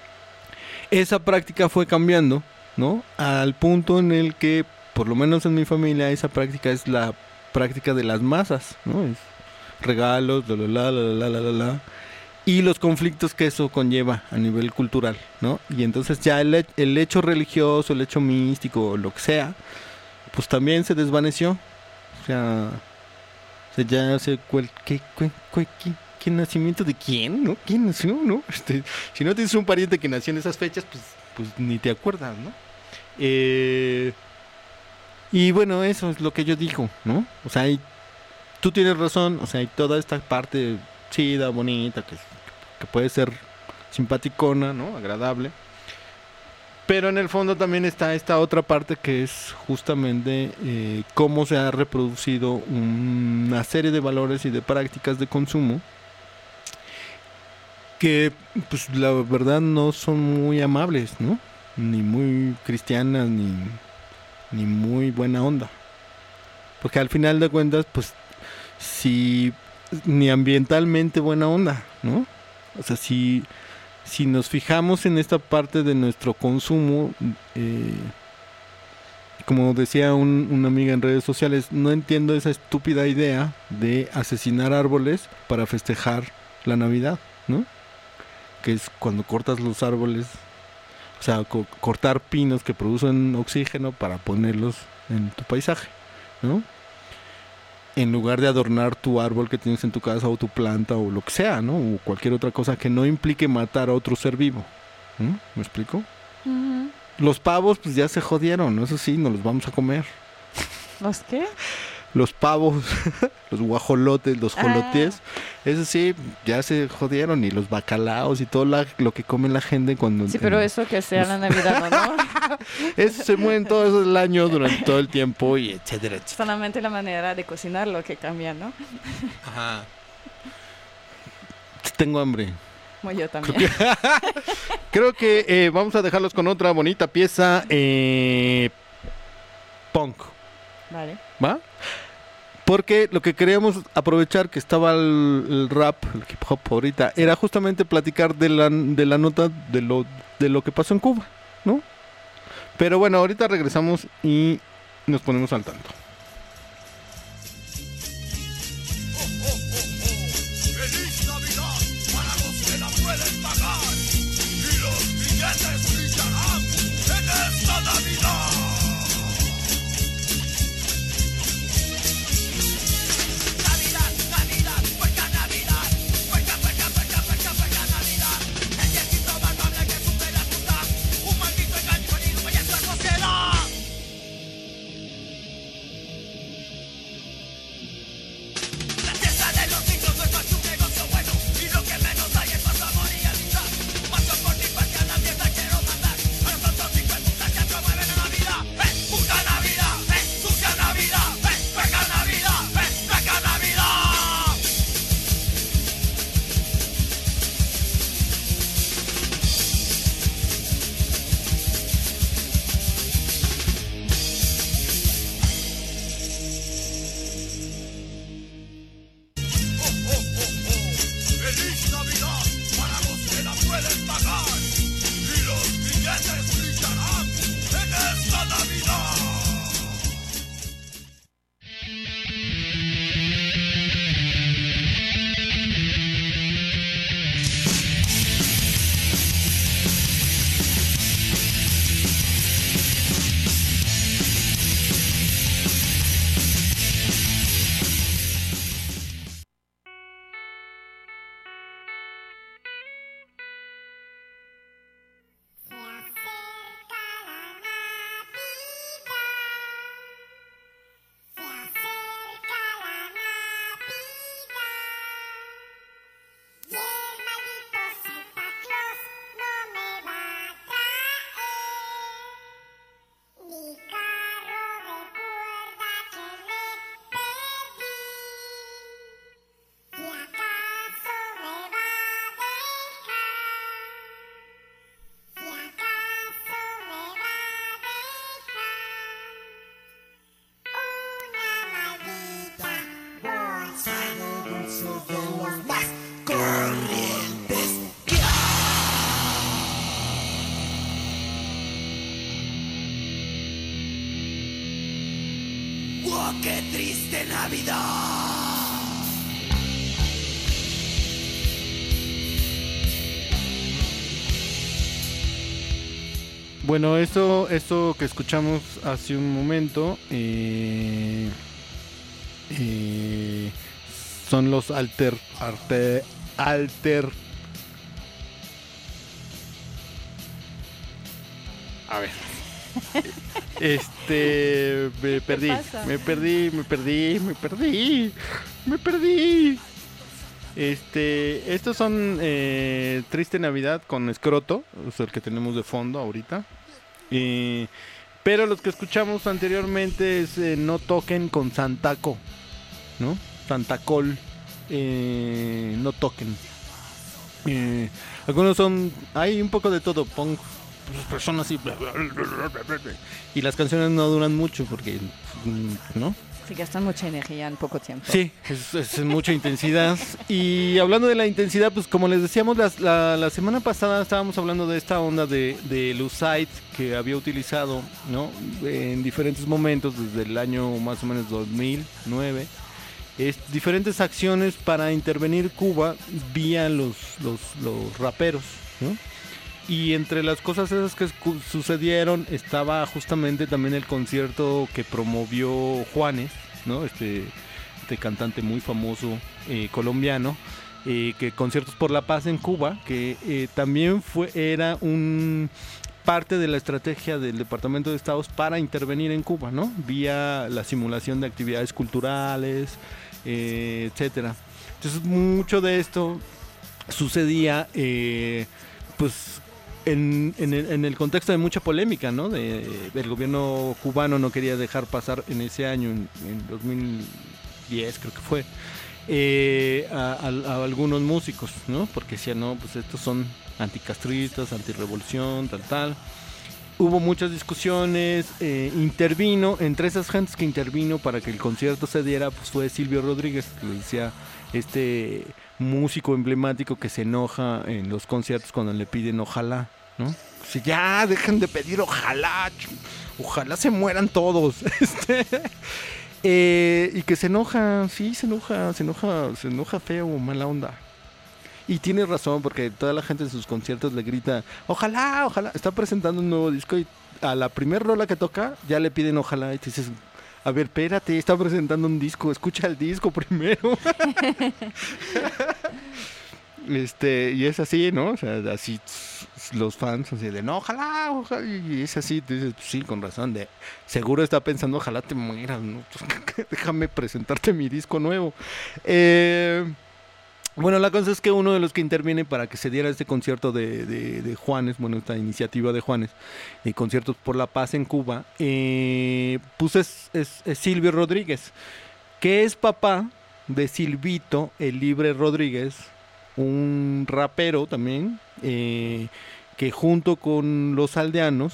Esa práctica fue cambiando, ¿no? Al punto en el que, por lo menos en mi familia, esa práctica es la práctica de las masas, ¿no? Es regalos, la, la, la, la, la, la, la, y los conflictos que eso conlleva a nivel cultural, ¿no? Y entonces ya el, he- el hecho religioso, el hecho místico, lo que sea, pues también se desvaneció. O sea, o sea, ya se cual, ¿qué, qué, qué, qué, qué nacimiento de quién, ¿no? ¿Quién nació, no? Este, si no tienes un pariente que nació en esas fechas, pues, pues ni te acuerdas, ¿no? Eh, y bueno, eso es lo que yo digo, ¿no? O sea, hay, tú tienes razón, o sea, hay toda esta parte chida, bonita, que, que puede ser simpaticona, ¿no? Agradable. Pero en el fondo también está esta otra parte que es justamente eh, cómo se ha reproducido una serie de valores y de prácticas de consumo que, pues, la verdad no son muy amables, ¿no? Ni muy cristianas, ni, ni muy buena onda. Porque al final de cuentas, pues, si ni ambientalmente buena onda, ¿no? O sea, si, si nos fijamos en esta parte de nuestro consumo, eh, como decía un, una amiga en redes sociales, no entiendo esa estúpida idea de asesinar árboles para festejar la Navidad, ¿no? Que es cuando cortas los árboles, o sea, co- cortar pinos que producen oxígeno para ponerlos en tu paisaje, ¿no? en lugar de adornar tu árbol que tienes en tu casa o tu planta o lo que sea, ¿no? O cualquier otra cosa que no implique matar a otro ser vivo. ¿Mm? ¿Me explico? Ujú. Los pavos pues ya se jodieron, ¿no? Eso sí, nos los vamos a comer. ¿Los qué? Los pavos, los guajolotes, los Ah. jolotes, eso sí, ya se jodieron. Y los bacalaos y todo la- lo que come la gente cuando... Sí, pero en- eso que sea la Navidad, ¿o ¿no? Eso se mueven todo el año, durante todo el tiempo, y etcétera, etcétera. Solamente la manera de cocinar lo que cambia, ¿no? Ajá. Tengo hambre. Como yo también. Creo que eh, vamos a dejarlos con otra bonita pieza eh, punk, Vale. ¿va? Porque lo que queríamos aprovechar que estaba el, el rap, el hip hop ahorita, era justamente platicar de la, de la nota de lo, de lo que pasó en Cuba, ¿no? Pero bueno, ahorita regresamos y nos ponemos al tanto. Feliz Navidad para los que la pueden pagar y los billetes brillarán en esta Navidad. Navidad, Navidad, puerca Navidad, puerca, puerca, puerca, puerca, puerca Navidad. El viejito más amable que supe la puta, un maldito engaño venido y esta sociedad. La fiesta de los niños no es más que un negocio bueno y lo que menos hay es más amor y amistad. Paso por mi parte a la fiesta quiero mandar a los otros cinco putas que promueven la Navidad. ¡Eh, puta Navidad! ¡Eh, sucia Navidad! ¡Eh, peca Navidad! ¡Eh, peca Navidad! ¡Feliz Navidad para los que la pueden pagar! ¡Y los billetes brillarán en esta Navidad! ¡Oh, qué triste Navidad! Bueno, eso, eso que escuchamos hace un momento eh, eh, son los alter, arte, alter. A ver. Este, me perdí, pasa? me perdí, me perdí, me perdí, me perdí. Este, estos son eh, Triste Navidad con Escroto, es el que tenemos de fondo ahorita. Eh, pero los que escuchamos anteriormente es eh, No Toquen con Santaco, ¿no? Santacol, eh, No Toquen. Eh, algunos son, hay un poco de todo, punk, personas así, y las canciones no duran mucho porque, ¿no? Se gastan mucha energía en poco tiempo. Sí, es, es mucha intensidad. Y hablando de la intensidad, pues como les decíamos, las- la, la semana pasada estábamos hablando de esta onda de, de Lucide que había utilizado, ¿no? En diferentes momentos, desde el año más o menos dos mil nueve, es, diferentes acciones para intervenir Cuba vía los, los, los raperos, ¿no? Y entre las cosas esas que escu- sucedieron estaba justamente también el concierto que promovió Juanes, ¿no? Este este cantante muy famoso eh, colombiano, eh, que Conciertos por la Paz en Cuba, que eh, también fue era un parte de la estrategia del Departamento de Estados para intervenir en Cuba, ¿no? Vía la simulación de actividades culturales, eh, etcétera. Entonces mucho de esto sucedía, eh, pues en, en, el, en el contexto de mucha polémica, ¿no? De, el gobierno cubano no quería dejar pasar en ese año, en, en dos mil diez creo que fue, eh, a, a, a algunos músicos, ¿no? Porque decían, no, pues estos son anticastristas, antirrevolución, tal, tal. Hubo muchas discusiones, eh, intervino, entre esas gentes que intervino para que el concierto se diera, pues fue Silvio Rodríguez, que le decía, este músico emblemático que se enoja en los conciertos cuando le piden ojalá, ¿no? Dice, ya, dejen de pedir ojalá, ojalá se mueran todos. Este, eh, y que se enoja, sí, se enoja, se enoja, se enoja feo, mala onda. Y tiene razón, porque toda la gente en sus conciertos le grita, ojalá, ojalá. Está presentando un nuevo disco y a la primer rola que toca ya le piden ojalá. Y te dices, a ver, espérate, está presentando un disco, escucha el disco primero. este Y es así, ¿no? O sea, así los fans, así de, no, ojalá, ojalá. Y es así, te dices, sí, con razón, de seguro está pensando, ojalá te mueras, ¿no? Déjame presentarte mi disco nuevo. Eh... Bueno, la cosa es que uno de los que interviene para que se diera este concierto de, de, de Juanes, bueno, esta iniciativa de Juanes, y Conciertos por la Paz en Cuba, eh, pues es, es, es Silvio Rodríguez, que es papá de Silvito el Libre Rodríguez, un rapero también, eh, que junto con los aldeanos,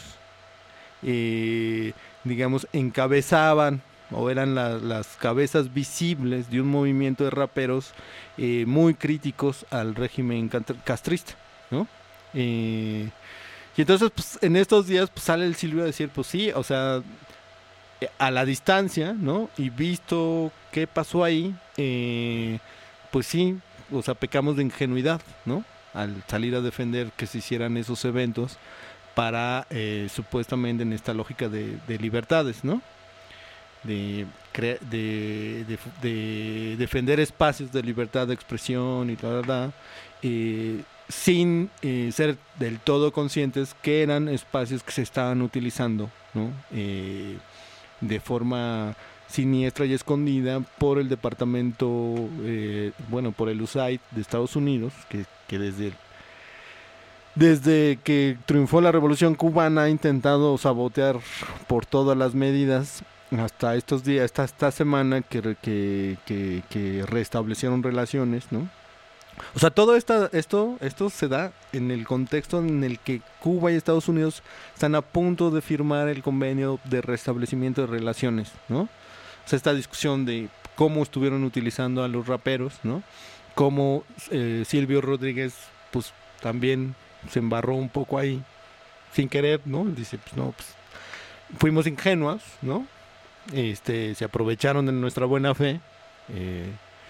eh, digamos, encabezaban o eran la, las cabezas visibles de un movimiento de raperos eh, muy críticos al régimen castrista, ¿no? Eh, y entonces, pues, en estos días pues, sale el Silvio a decir, pues sí, o sea, a la distancia, ¿no? Y visto qué pasó ahí, eh, pues sí, o sea, pecamos de ingenuidad, ¿no? Al salir a defender que se hicieran esos eventos para, eh, supuestamente, en esta lógica de, de libertades, ¿no? De, cre- de, de, de defender espacios de libertad de expresión y tal, tal, eh, sin eh, ser del todo conscientes que eran espacios que se estaban utilizando, ¿no? Eh, de forma siniestra y escondida por el departamento, eh, bueno, por el U S A I D de Estados Unidos, que, que desde el Desde que triunfó la Revolución Cubana ha intentado sabotear por todas las medidas hasta estos días, hasta esta semana que, que, que, que restablecieron relaciones, ¿no? O sea, todo esta, esto, esto se da en el contexto en el que Cuba y Estados Unidos están a punto de firmar el convenio de restablecimiento de relaciones, ¿no? O sea, esta discusión de cómo estuvieron utilizando a los raperos, ¿no? Cómo eh, Silvio Rodríguez, pues, también se embarró un poco ahí, sin querer, ¿no? Dice, pues, no, pues, fuimos ingenuos, ¿no? Este, se aprovecharon de nuestra buena fe, eh,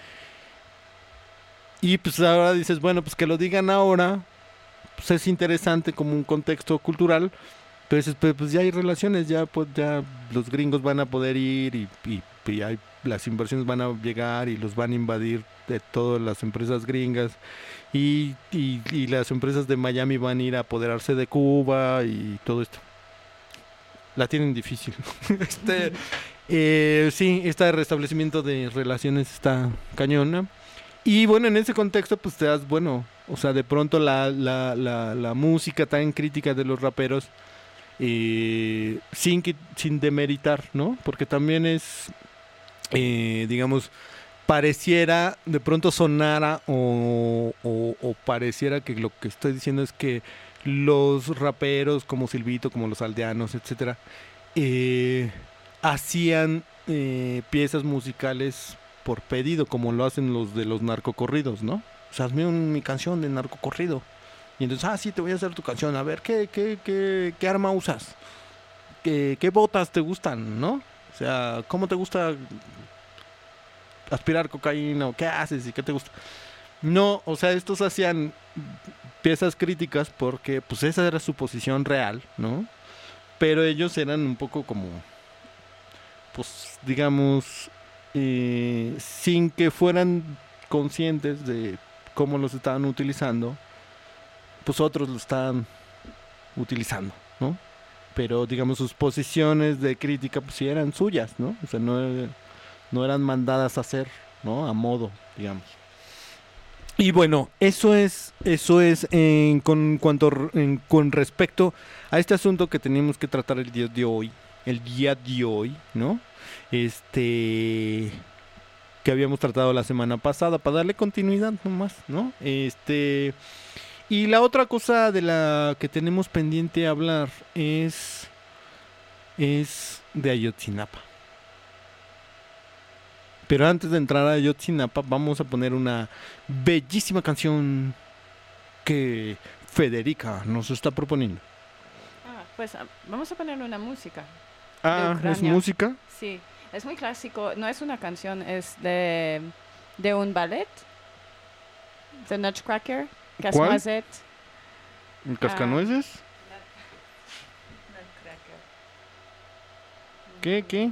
y pues ahora dices, bueno, pues que lo digan ahora, pues es interesante como un contexto cultural, pero dices, pues, pues ya hay relaciones, ya pues ya los gringos van a poder ir y, y, y hay, las inversiones van a llegar y los van a invadir de todas las empresas gringas y, y, y las empresas de Miami van a ir a apoderarse de Cuba y todo esto. La tienen difícil. este, eh, sí, este restablecimiento de relaciones está cañona. Y bueno, en ese contexto, pues te das, bueno, o sea, de pronto la, la, la, la música tan crítica de los raperos, eh, sin, que, sin demeritar, ¿no? Porque también es, eh, digamos, pareciera, de pronto sonara o, o, o pareciera que lo que estoy diciendo es que los raperos como Silvito, como los aldeanos, etcétera, eh, hacían eh, piezas musicales por pedido, como lo hacen los de los narcocorridos, ¿no? O sea, hazme un, mi canción de narcocorrido. Y entonces, ah, sí, te voy a hacer tu canción. A ver, ¿qué, qué, qué, qué arma usas? ¿Qué, qué botas te gustan, no? O sea, ¿cómo te gusta aspirar cocaína? ¿O qué haces? ¿Y qué te gusta? No, o sea, estos hacían piezas críticas porque pues esa era su posición real, ¿no? Pero ellos eran un poco como, pues digamos, eh, sin que fueran conscientes de cómo los estaban utilizando, pues otros lo estaban utilizando, ¿no? Pero digamos sus posiciones de crítica pues sí eran suyas, ¿no? O sea, no, no eran mandadas a hacer, ¿no? A modo, digamos. Y bueno, eso es, eso es en, con cuanto en, con respecto a este asunto que teníamos que tratar el día de hoy, el día de hoy, ¿no? Este que habíamos tratado la semana pasada para darle continuidad nomás, ¿no? Este y la otra cosa de la que tenemos pendiente hablar es es de Ayotzinapa. Pero antes de entrar a Ayotzinapa, vamos a poner una bellísima canción que Federica nos está proponiendo. Ah, pues ah, vamos a poner una música. Ah, ¿es Ucrania. música? Sí, es muy clásico. No es una canción, es de, de un ballet. The Nutcracker. ¿Cuál? Casse-Noisette. ¿El Cascanueces? Nutcracker. ¿Qué, qué?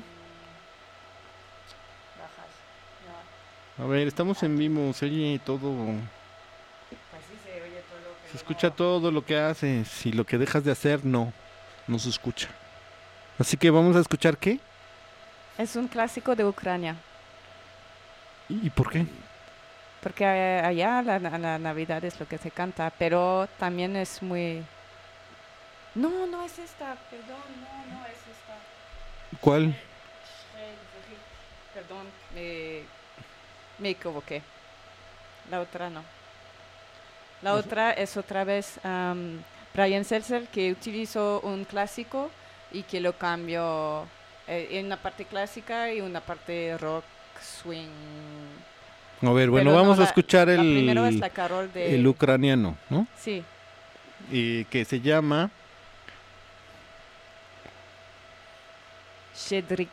Bajas. No, A ver, estamos en vivo, se oye todo, pues sí se oye todo. se pero escucha no. todo lo que haces y lo que dejas de hacer, no, no se escucha. Así que vamos a escuchar ¿qué? Es un clásico de Ucrania. ¿Y, y por qué? Porque eh, allá la, la- la Navidad es lo que se canta, pero también es muy... No, no es esta, perdón, no, no es esta. ¿Cuál? Perdón, me, me equivoqué. La otra no. La otra es otra vez um, Brian Setzer, que utilizó un clásico y que lo cambió eh, en una parte clásica y una parte rock, swing. A ver, bueno, Pero no, vamos a la- escuchar la primero es el, la Carol de... el ucraniano, ¿no? Sí, Y que se llama Shedrik.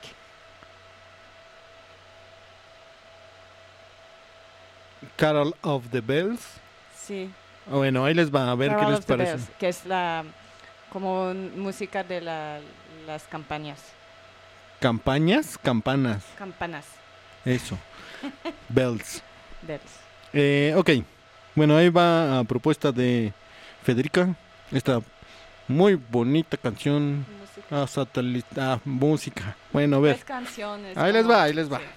Carol of the Bells. Sí. Bueno, ahí les va, a ver Carol qué les of the parece. Bells, que es la como un- música de la, las campañas. ¿Campañas? Campanas, Campanas. eso. Bells. Bells. Eh, ok, bueno, ahí va a propuesta de Federica, esta muy bonita canción, Música. ah, satélite, ah, música. Bueno, a ver, Es canciones. ahí les como- va, ahí les va. sí.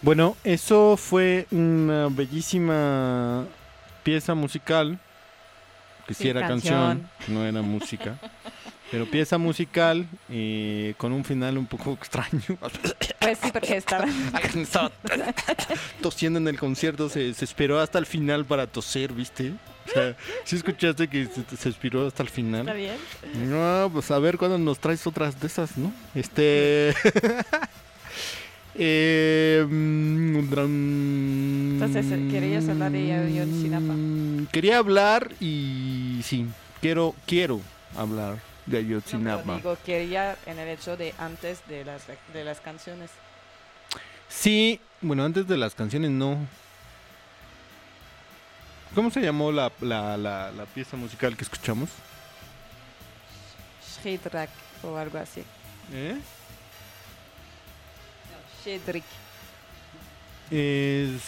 Bueno, eso fue una bellísima pieza musical, que sí, Sí, era canción, canción. no era música, pero pieza musical eh, con un final un poco extraño. Pues sí, porque estaba... Alguien estaba tosiendo en el concierto, se, se esperó hasta el final para toser, ¿viste? O sea, ¿sí escuchaste que se, se esperó hasta el final? ¿Está bien? No, pues a ver cuándo nos traes otras de esas, ¿no? Este... eh, mm, dran- Entonces, ¿querías hablar de Ayotzinapa? Mm, Quería hablar y sí, quiero, quiero hablar de No, pero Ayotzinapa. digo, quería en el hecho de antes de las, de las canciones. Sí, bueno, antes de las canciones no. ¿Cómo se llamó la, la, la, la pieza musical que escuchamos? Shidrak o algo así. ¿Eh? Shidrik. Es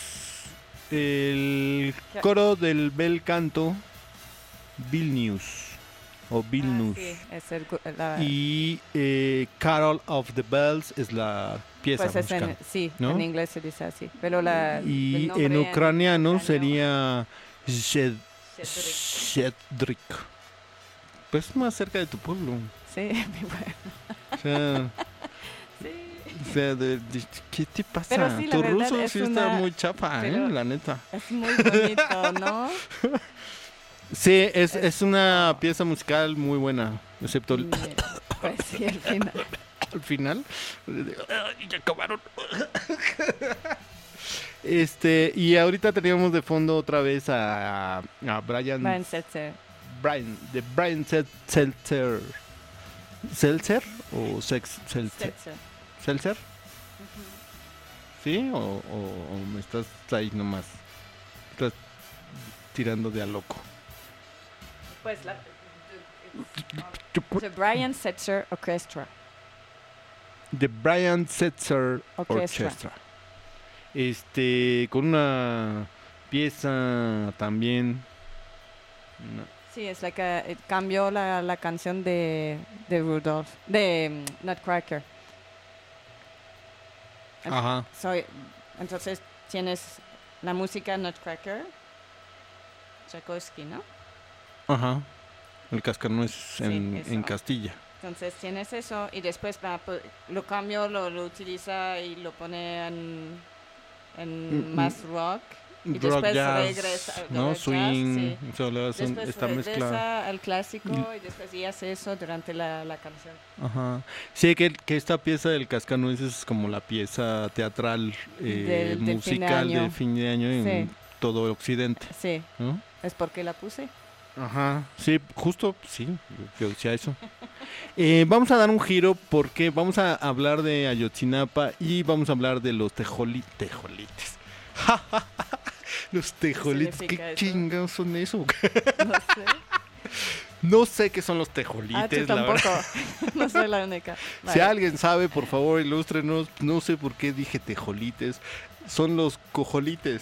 el coro del bel canto Vilnius o Vilnius. Ah, sí, es el, gu- la, Y eh, Carol of the Bells es la pieza pues es musical. en, sí, ¿no? en inglés se dice así. Pero la, Y el nombre en ucraniano ucraniano, sería Shed- Shidrik. Shedrik. Pues más cerca de tu pueblo. Sí, bueno. O sea, Sí. o sea, de- de- ¿qué te pasa? Pero sí, la tu verdad ruso es sí está una- muy chafa, pero- ¿eh? La neta. Es muy bonito, ¿no? Sí, es, Es- es una pieza musical muy buena, excepto el, Y, pues sí, al final. al final. ¡Ay, ya acabaron! Este, y ahorita teníamos de fondo otra vez a, a Brian, Brian Setzer. Brian, de Brian Sel- Seltzer. ¿Seltzer o Sex Seltzer? Setzer. ¿Seltzer? ¿Sí? ¿O, o- o me estás ahí nomás? Estás tirando de a loco. Pues la... The Brian Setzer Orchestra. The Brian Setzer Orchestra. Orchestra. Este, con una pieza también. una- Sí, es la que eh, cambió la, la canción de, de Rudolph, de mm, Nutcracker. Ajá. Soy, entonces tienes la música Nutcracker, Tchaikovsky, ¿no? Ajá. El cascanueces en, eso. en Castilla. Entonces tienes eso y después va, pu- lo cambio, lo, lo utiliza y lo pone en, en Mm, más rock. Y Rock después jazz, regresa, ¿no? jazz, Swing, sí. o sea, le hacen Después esta mezcla. regresa al clásico y después y hace eso durante la, la canción. Ajá. Sí, que, que esta pieza del cascanueces es como la pieza teatral eh, Del- del fin de musical año. de fin de año en Sí. todo Occidente, Sí, ¿no? es porque la puse. Ajá, sí, justo, sí, yo decía eso. Eh, vamos a dar un giro porque vamos a hablar de Ayotzinapa y vamos a hablar de los tejoli- tejolites. Los tejolites, ¿qué significa eso? chingados son eso? No sé. No sé qué son los Ah, tú tejolites, la verdad. tampoco. No soy la única. Si Vale. alguien sabe, por favor, ilústrenos. No sé por qué dije tejolites. Son los cojolites.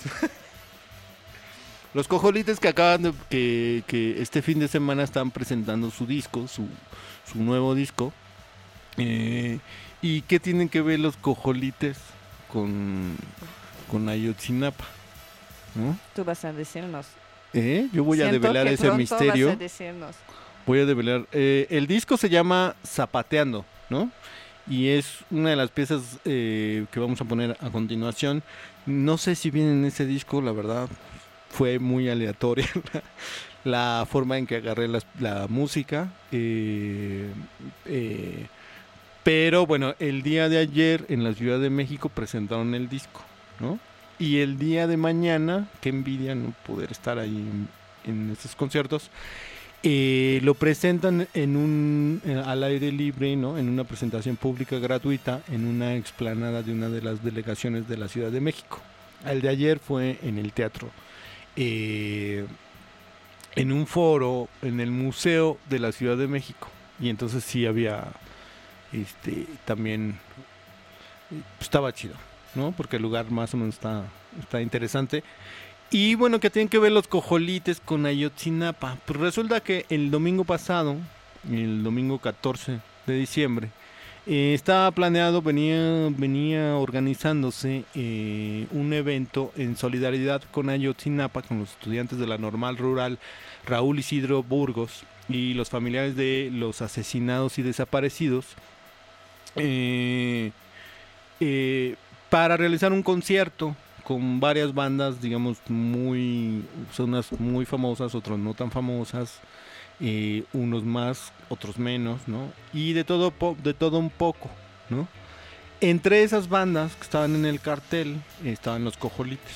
Los cojolites que acaban de... Que, que este fin de semana están presentando su disco, su, su nuevo disco. Eh, ¿Y qué tienen que ver los cojolites con, con Ayotzinapa? ¿No? Tú vas a decirnos. ¿Eh? Yo voy a Siento develar que ese pronto misterio. Vas a decirnos. Voy a develar. Eh, el disco se llama Zapateando, ¿no? Y es una de las piezas eh, que vamos a poner a continuación. No sé si viene en ese disco, la verdad. Fue muy aleatoria la, la forma en que agarré las- la música. eh, eh, pero bueno, el día de ayer en la Ciudad de México presentaron el disco, ¿no? Y el día de mañana, qué envidia no poder estar ahí en, en esos conciertos. Eh, lo presentan en un eh, al aire libre, ¿no? En una presentación pública gratuita en una explanada de una de las delegaciones de la Ciudad de México. El de ayer fue en el teatro, eh, en un foro en el Museo de la Ciudad de México. Y entonces sí había, este, también eh, estaba chido, ¿no? Porque el lugar más o menos está, está interesante. Y bueno, que tienen que ver los cojolites con Ayotzinapa. Pues resulta que el domingo pasado, el domingo catorce de diciembre, Eh, estaba planeado, venía, venía organizándose eh, un evento en solidaridad con Ayotzinapa, con los estudiantes de la Normal Rural Raúl Isidro Burgos y los familiares de los asesinados y desaparecidos, eh, eh, para realizar un concierto con varias bandas, digamos, muy, son unas muy famosas, otras no tan famosas, eh, unos más, otros menos, ¿no? Y de todo, po- de todo un poco, ¿no? Entre esas bandas que estaban en el cartel estaban los Cojolites.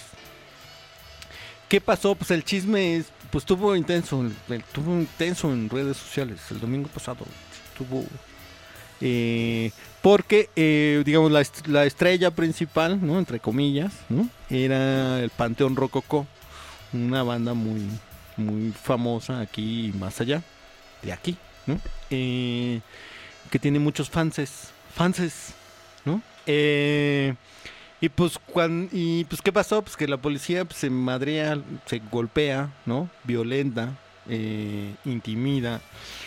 ¿Qué pasó? Pues el chisme es, pues tuvo intenso, el- tuvo intenso en redes sociales el domingo pasado, tuvo, eh, porque, eh, digamos, la, est- la estrella principal, ¿no? Entre comillas, ¿no? Era el Panteón Rococó, una banda muy, muy famosa aquí y más allá de aquí, ¿no? Eh, que tiene muchos fanses, fanses, ¿no? Eh, y pues cuan- y pues qué pasó, pues que la policía pues, se madrea, se golpea, ¿no? Violenta, eh, intimida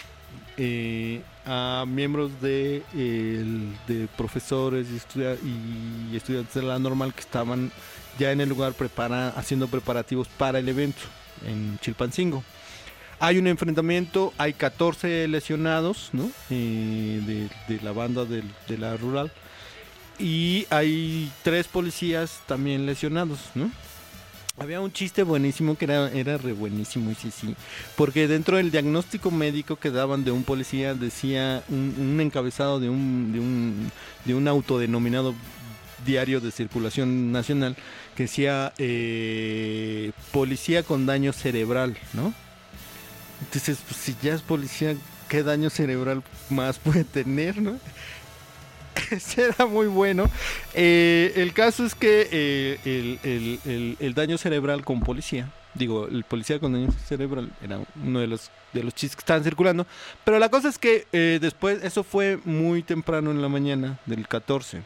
eh, a miembros de, el- de profesores y, estudia- y estudiantes de la normal que estaban ya en el lugar prepara, haciendo preparativos para el evento en Chilpancingo. Hay un enfrentamiento, hay catorce lesionados, ¿no? Eh, de, de la banda del- de la rural. Y hay tres policías también lesionados, ¿no? Había un chiste buenísimo que era, era re buenísimo, y sí, sí. Porque dentro del diagnóstico médico que daban de un policía decía un, un encabezado de un, de un, de un autodenominado diario de circulación nacional que decía eh, policía con daño cerebral, ¿no? Entonces, pues, si ya es policía, ¿qué daño cerebral más puede tener, no? Ese era muy bueno. Eh, el caso es que eh, el, el- el- el daño cerebral con policía, digo, el policía con daño cerebral era uno de los, de los chistes que estaban circulando. Pero la cosa es que eh, después, eso fue muy temprano en la mañana del catorce.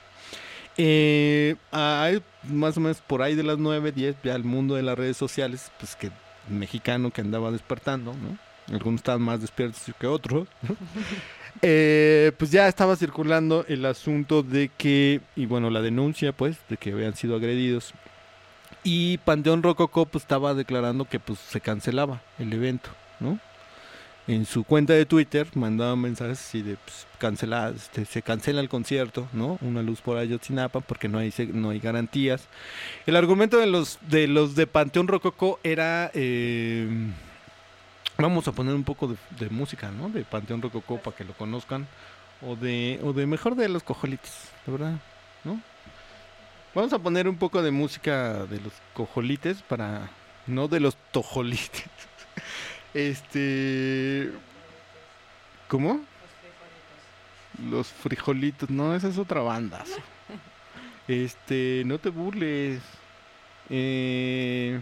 Eh, hay más o menos por ahí de las nueve, diez, ya el mundo de las redes sociales, pues que mexicano que andaba despertando, ¿no? Algunos estaban más despiertos que otros, ¿no? Eh, pues ya estaba circulando el asunto de que, y bueno, la denuncia, pues, de que habían sido agredidos. Y Panteón Rococó, pues, estaba declarando que, pues, se cancelaba el evento, ¿no? En su cuenta de Twitter mandaba mensajes así de, pues, cancelar, este, se cancela el concierto, ¿no? Una luz por Ayotzinapa porque no hay, se- no hay garantías. El argumento de los de los de Panteón Rococó era... eh, Vamos a poner un poco de, de música, ¿no? De Panteón Rococó para que lo conozcan. O de, o de mejor de los Cojolites, de verdad, ¿no? Vamos a poner un poco de música de los Cojolites para... No de los Tojolites. Este... ¿Cómo? Los Frijolitos. No, esa es otra banda. Este... No te burles. Eh...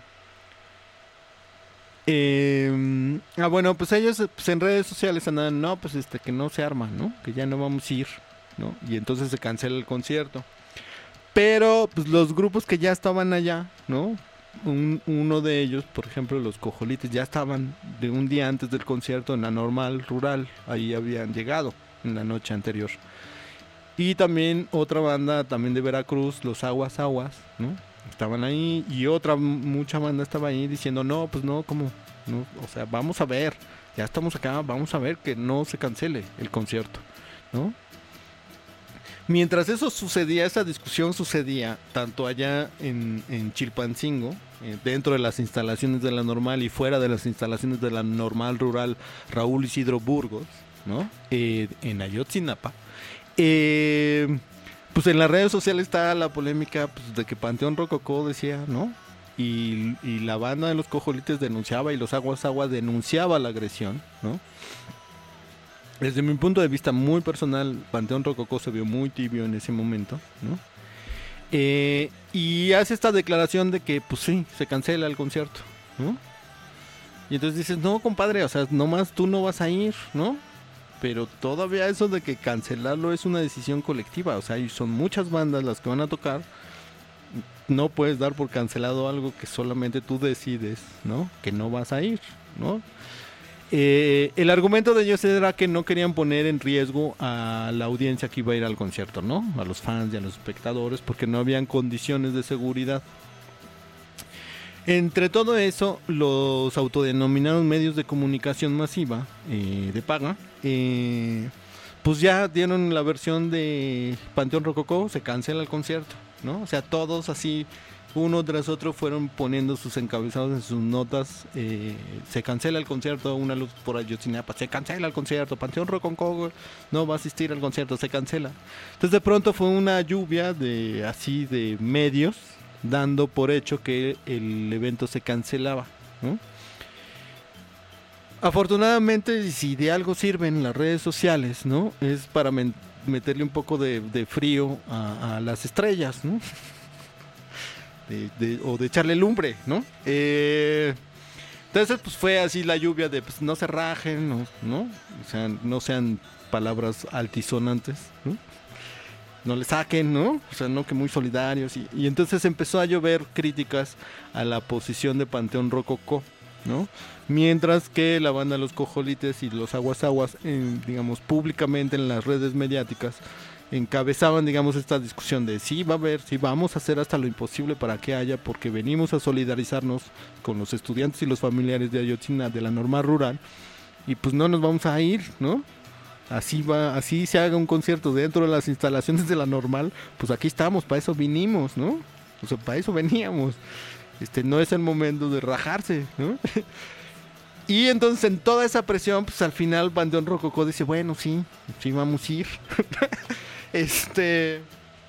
Eh, ah, bueno, pues ellos pues, en redes sociales andan, no, pues este que no se arma, ¿no? Que ya no vamos a ir, ¿no? Y entonces se cancela el concierto. Pero pues los grupos que ya estaban allá, ¿no? Un- uno de ellos, por ejemplo, los Cojolites, ya estaban de un día antes del concierto en la Normal Rural, ahí habían llegado en la noche anterior. Y también otra banda, también de Veracruz, los Aguas Aguas, ¿no? Estaban ahí y otra mucha banda estaba ahí diciendo, no, pues no, ¿cómo? No, o sea, vamos a ver, ya estamos acá, vamos a ver que no se cancele el concierto, ¿no? Mientras eso sucedía, esa discusión sucedía tanto allá en, en Chilpancingo, eh, dentro de las instalaciones de la Normal y fuera de las instalaciones de la Normal Rural Raúl Isidro Burgos, ¿no? Eh, en Ayotzinapa. Eh, pues en las redes sociales está la polémica pues, de que Panteón Rococó decía, ¿no? Y, y la banda de los Cojolites denunciaba y los Aguas Aguas denunciaba la agresión, ¿no? Desde mi punto de vista muy personal, Panteón Rococó se vio muy tibio en ese momento, ¿no? Eh, y hace esta declaración de que, pues sí, se cancela el concierto, ¿no? Y entonces dices, no, compadre, o sea, nomás tú no vas a ir, ¿no? Pero todavía eso de que cancelarlo es una decisión colectiva, o sea, y son muchas bandas las que van a tocar. No puedes dar por cancelado algo que solamente tú decides, ¿no? Que no vas a ir, ¿no? Eh, el argumento de ellos era que no querían poner en riesgo a la audiencia que iba a ir al concierto, ¿no? A los fans y a los espectadores, porque no habían condiciones de seguridad. Entre todo eso, los autodenominados medios de comunicación masiva eh, de paga, eh, pues ya dieron la versión de Panteón Rococó, se cancela el concierto, ¿no? O sea, todos así, uno tras otro, fueron poniendo sus encabezados en sus notas. Eh, se cancela el concierto, una luz por Ayotzinapa, se cancela el concierto, Panteón Rococó no va a asistir al concierto, se cancela. Entonces de pronto fue una lluvia de así de medios dando por hecho que el evento se cancelaba, ¿no? Afortunadamente, si de algo sirven las redes sociales, ¿no? Es para men- meterle un poco de, de frío a, a las estrellas, ¿no? De, de, o de echarle lumbre, ¿no? Eh, entonces, pues fue así la lluvia de, pues no se rajen, ¿no? ¿no? O sea, no sean palabras altisonantes, ¿no? No le saquen, ¿no? O sea, no, que muy solidarios. Y, y entonces empezó a llover críticas a la posición de Panteón Rococó, ¿no? Mientras que la banda Los Cojolites y los Aguas Aguas, eh, digamos, públicamente en las redes mediáticas, encabezaban, digamos, esta discusión de sí va a haber, sí vamos a hacer hasta lo imposible para que haya, porque venimos a solidarizarnos con los estudiantes y los familiares de Ayotzinapa, de la normal rural, y pues no nos vamos a ir, ¿no? Así va, así se haga un concierto dentro de las instalaciones de la normal, pues aquí estamos, para eso vinimos, ¿no? O sea, para eso veníamos. Este, no es el momento de rajarse, ¿no? Y entonces en toda esa presión, pues al final Panteón Rococó dice, bueno, sí, sí vamos a ir. este,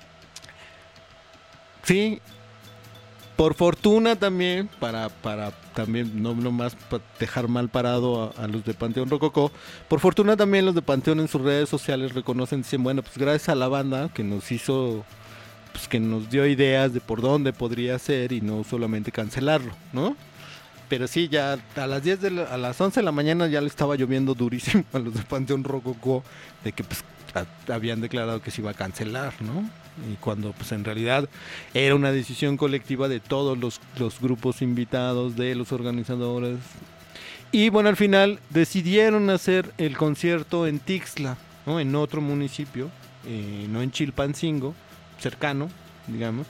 sí, por fortuna también, para, para también no nomás para dejar mal parado a, a los de Panteón Rococó, por fortuna también los de Panteón en sus redes sociales reconocen, dicen, bueno, pues gracias a la banda que nos hizo, pues que nos dio ideas de por dónde podría ser y no solamente cancelarlo, ¿no? Pero sí, ya a las diez de la, a las once de la mañana ya le estaba lloviendo durísimo a los de Panteón Rococó de que pues a, habían declarado que se iba a cancelar, ¿no? Y cuando pues en realidad era una decisión colectiva de todos los, los grupos invitados, de los organizadores. Y bueno, al final decidieron hacer el concierto en Tixla, ¿no? En otro municipio, eh, no en Chilpancingo, cercano, digamos.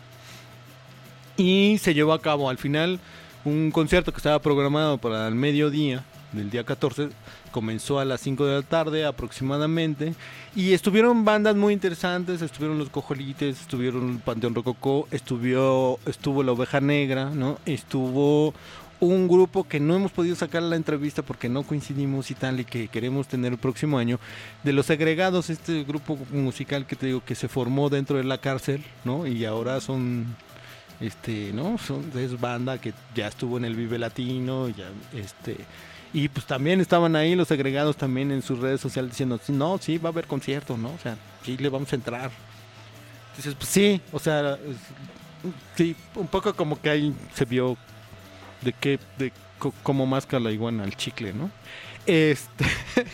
Y se llevó a cabo al final un concierto que estaba programado para el mediodía del día catorce, comenzó a las cinco de la tarde aproximadamente, y estuvieron bandas muy interesantes, estuvieron los Cojolites, estuvieron Panteón Rococó, estuvo, estuvo la Oveja Negra, ¿no? Estuvo un grupo que no hemos podido sacar la entrevista porque no coincidimos y tal, y que queremos tener el próximo año, de Los Segregados, este grupo musical que te digo que se formó dentro de la cárcel, ¿no? Y ahora son... este, ¿no? Son, es banda que ya estuvo en el Vive Latino, ya, este, y pues también estaban ahí Los Segregados también en sus redes sociales diciendo, no, sí, va a haber concierto, ¿no? O sea, sí le vamos a entrar. Entonces, pues sí, o sea, sí, un poco como que ahí se vio de qué, de co- cómo masca la iguana al chicle, ¿no? Este,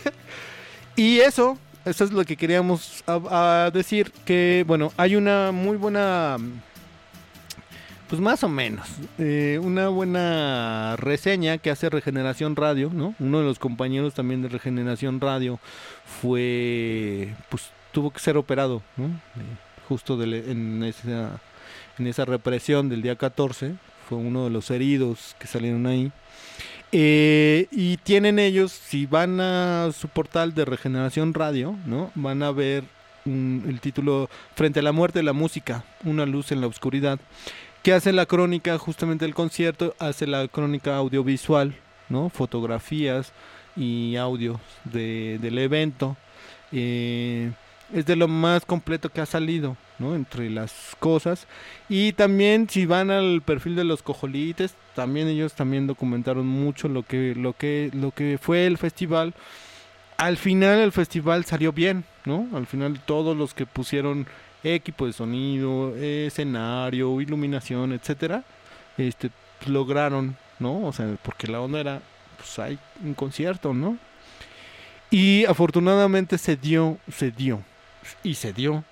y eso, eso es lo que queríamos a, a decir, que, bueno, hay una muy buena... Pues más o menos, eh, una buena reseña que hace Regeneración Radio, ¿no? Uno de los compañeros también de Regeneración Radio fue, pues tuvo que ser operado, ¿no? Eh, justo de le- en, esa, en esa represión del día catorce, fue uno de los heridos que salieron ahí. Eh, y tienen ellos, si van a su portal de Regeneración Radio, ¿no? Van a ver un, el título Frente a la muerte de la música, una luz en la oscuridad, que hace la crónica justamente del concierto, hace la crónica audiovisual, ¿no? Fotografías y audios de, del evento. Eh, es de lo más completo que ha salido, ¿no? Entre las cosas. Y también si van al perfil de Los Cojolites, también ellos también documentaron mucho lo que, lo que, lo que fue el festival. Al final el festival salió bien, ¿no? Al final todos los que pusieron equipo de sonido, escenario, iluminación, etcétera, este, pues, lograron, ¿no? O sea, porque la onda era, pues hay un concierto, ¿no? Y afortunadamente se dio, se dio, y se dio,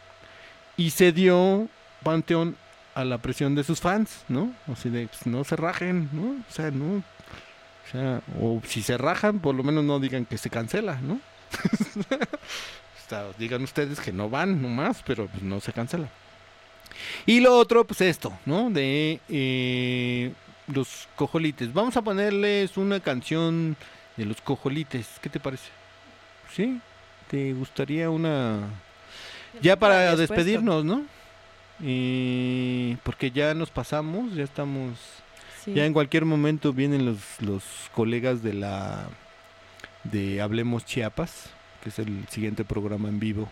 y se dio Panteón a la presión de sus fans, ¿no? O sea, de, pues, no se rajen, ¿no? O sea, no, O sea, o si se rajan, por lo menos no digan que se cancela, ¿no? O sea, digan ustedes que no van nomás, pero pues no se cancela. Y lo otro, pues esto, ¿no? De eh, los Cojolites. Vamos a ponerles una canción de los Cojolites. ¿Qué te parece? ¿Sí? ¿Te gustaría una...? Ya para despedirnos, ¿no? Eh, porque ya nos pasamos, ya estamos... Sí. Ya en cualquier momento vienen los, los colegas de la... de Hablemos Chiapas, que es el siguiente programa en vivo.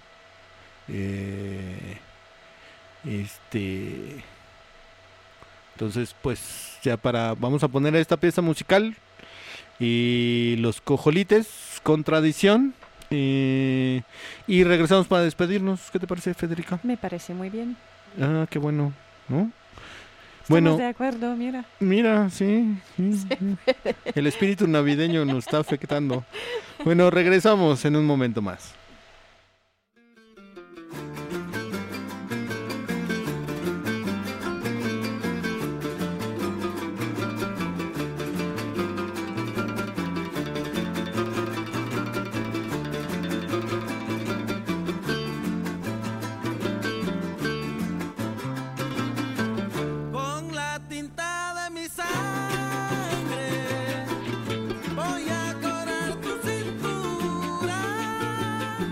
Eh, este... Entonces, pues, ya para... Vamos a poner esta pieza musical. Y los Cojolites, con tradición. Eh, y regresamos para despedirnos. ¿Qué te parece, Federica? Me parece muy bien. Ah, qué bueno, ¿no? Estamos Bueno, de acuerdo, mira. mira, sí, sí, sí. El espíritu navideño nos está afectando. Bueno, regresamos en un momento más. Con la tinta de mi sangre voy a correr tu cintura.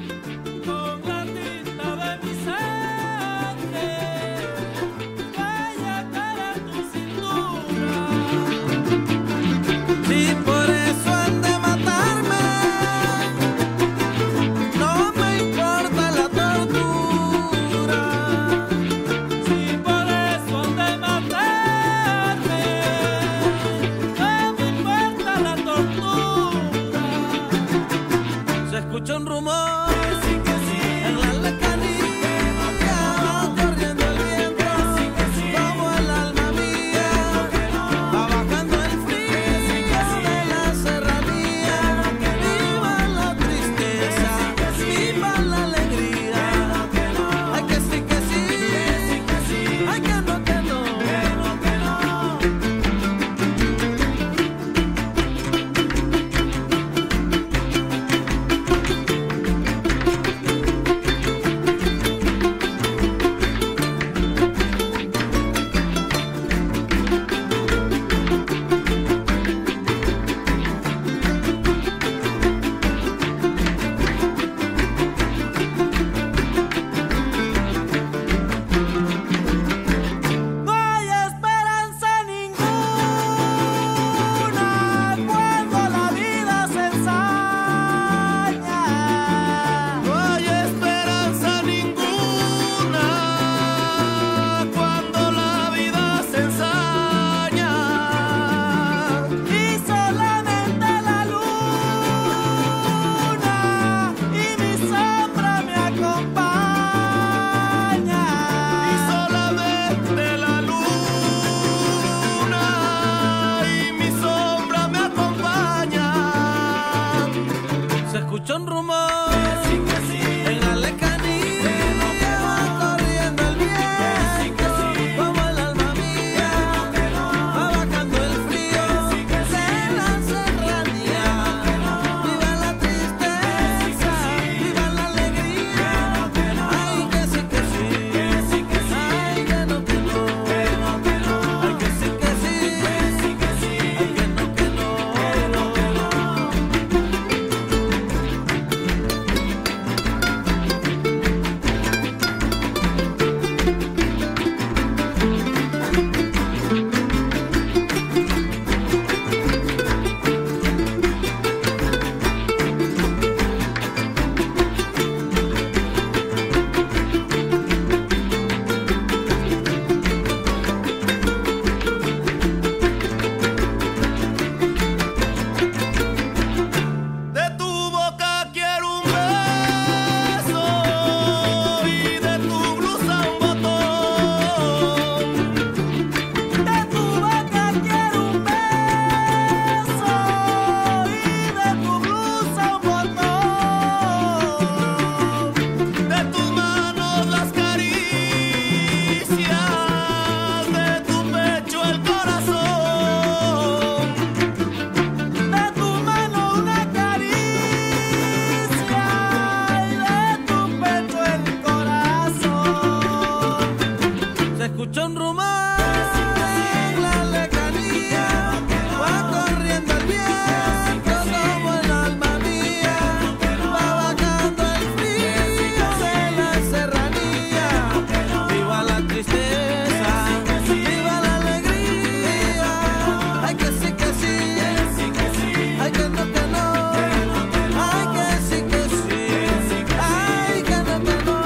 escucha un rumor en la lejanía, va corriendo el viento como el alma mía, va bajando el frío de la serranía. Viva la tristeza, viva la alegría, ay que sí que sí, ay que no que no, ay que sí que sí, ay que no que no.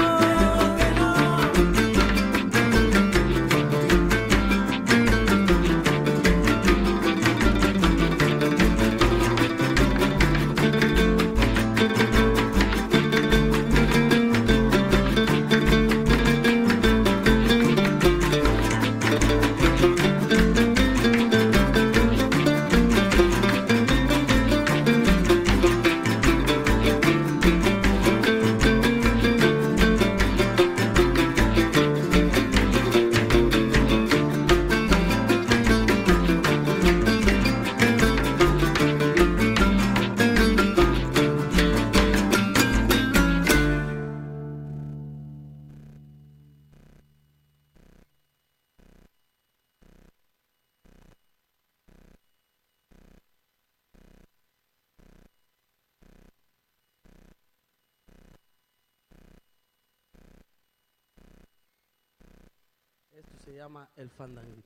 Esto se llama el fandanguito.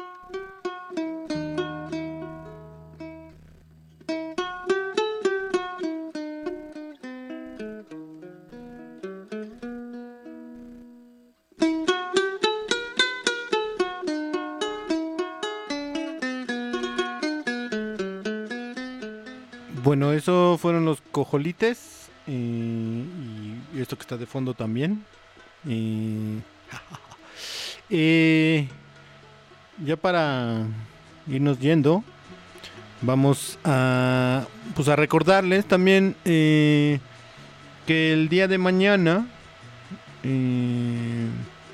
Bueno, eso fueron los cojolites. eh, y esto que está de fondo también. eh, eh, ya para irnos yendo, vamos a pues a recordarles también eh, que el día de mañana eh,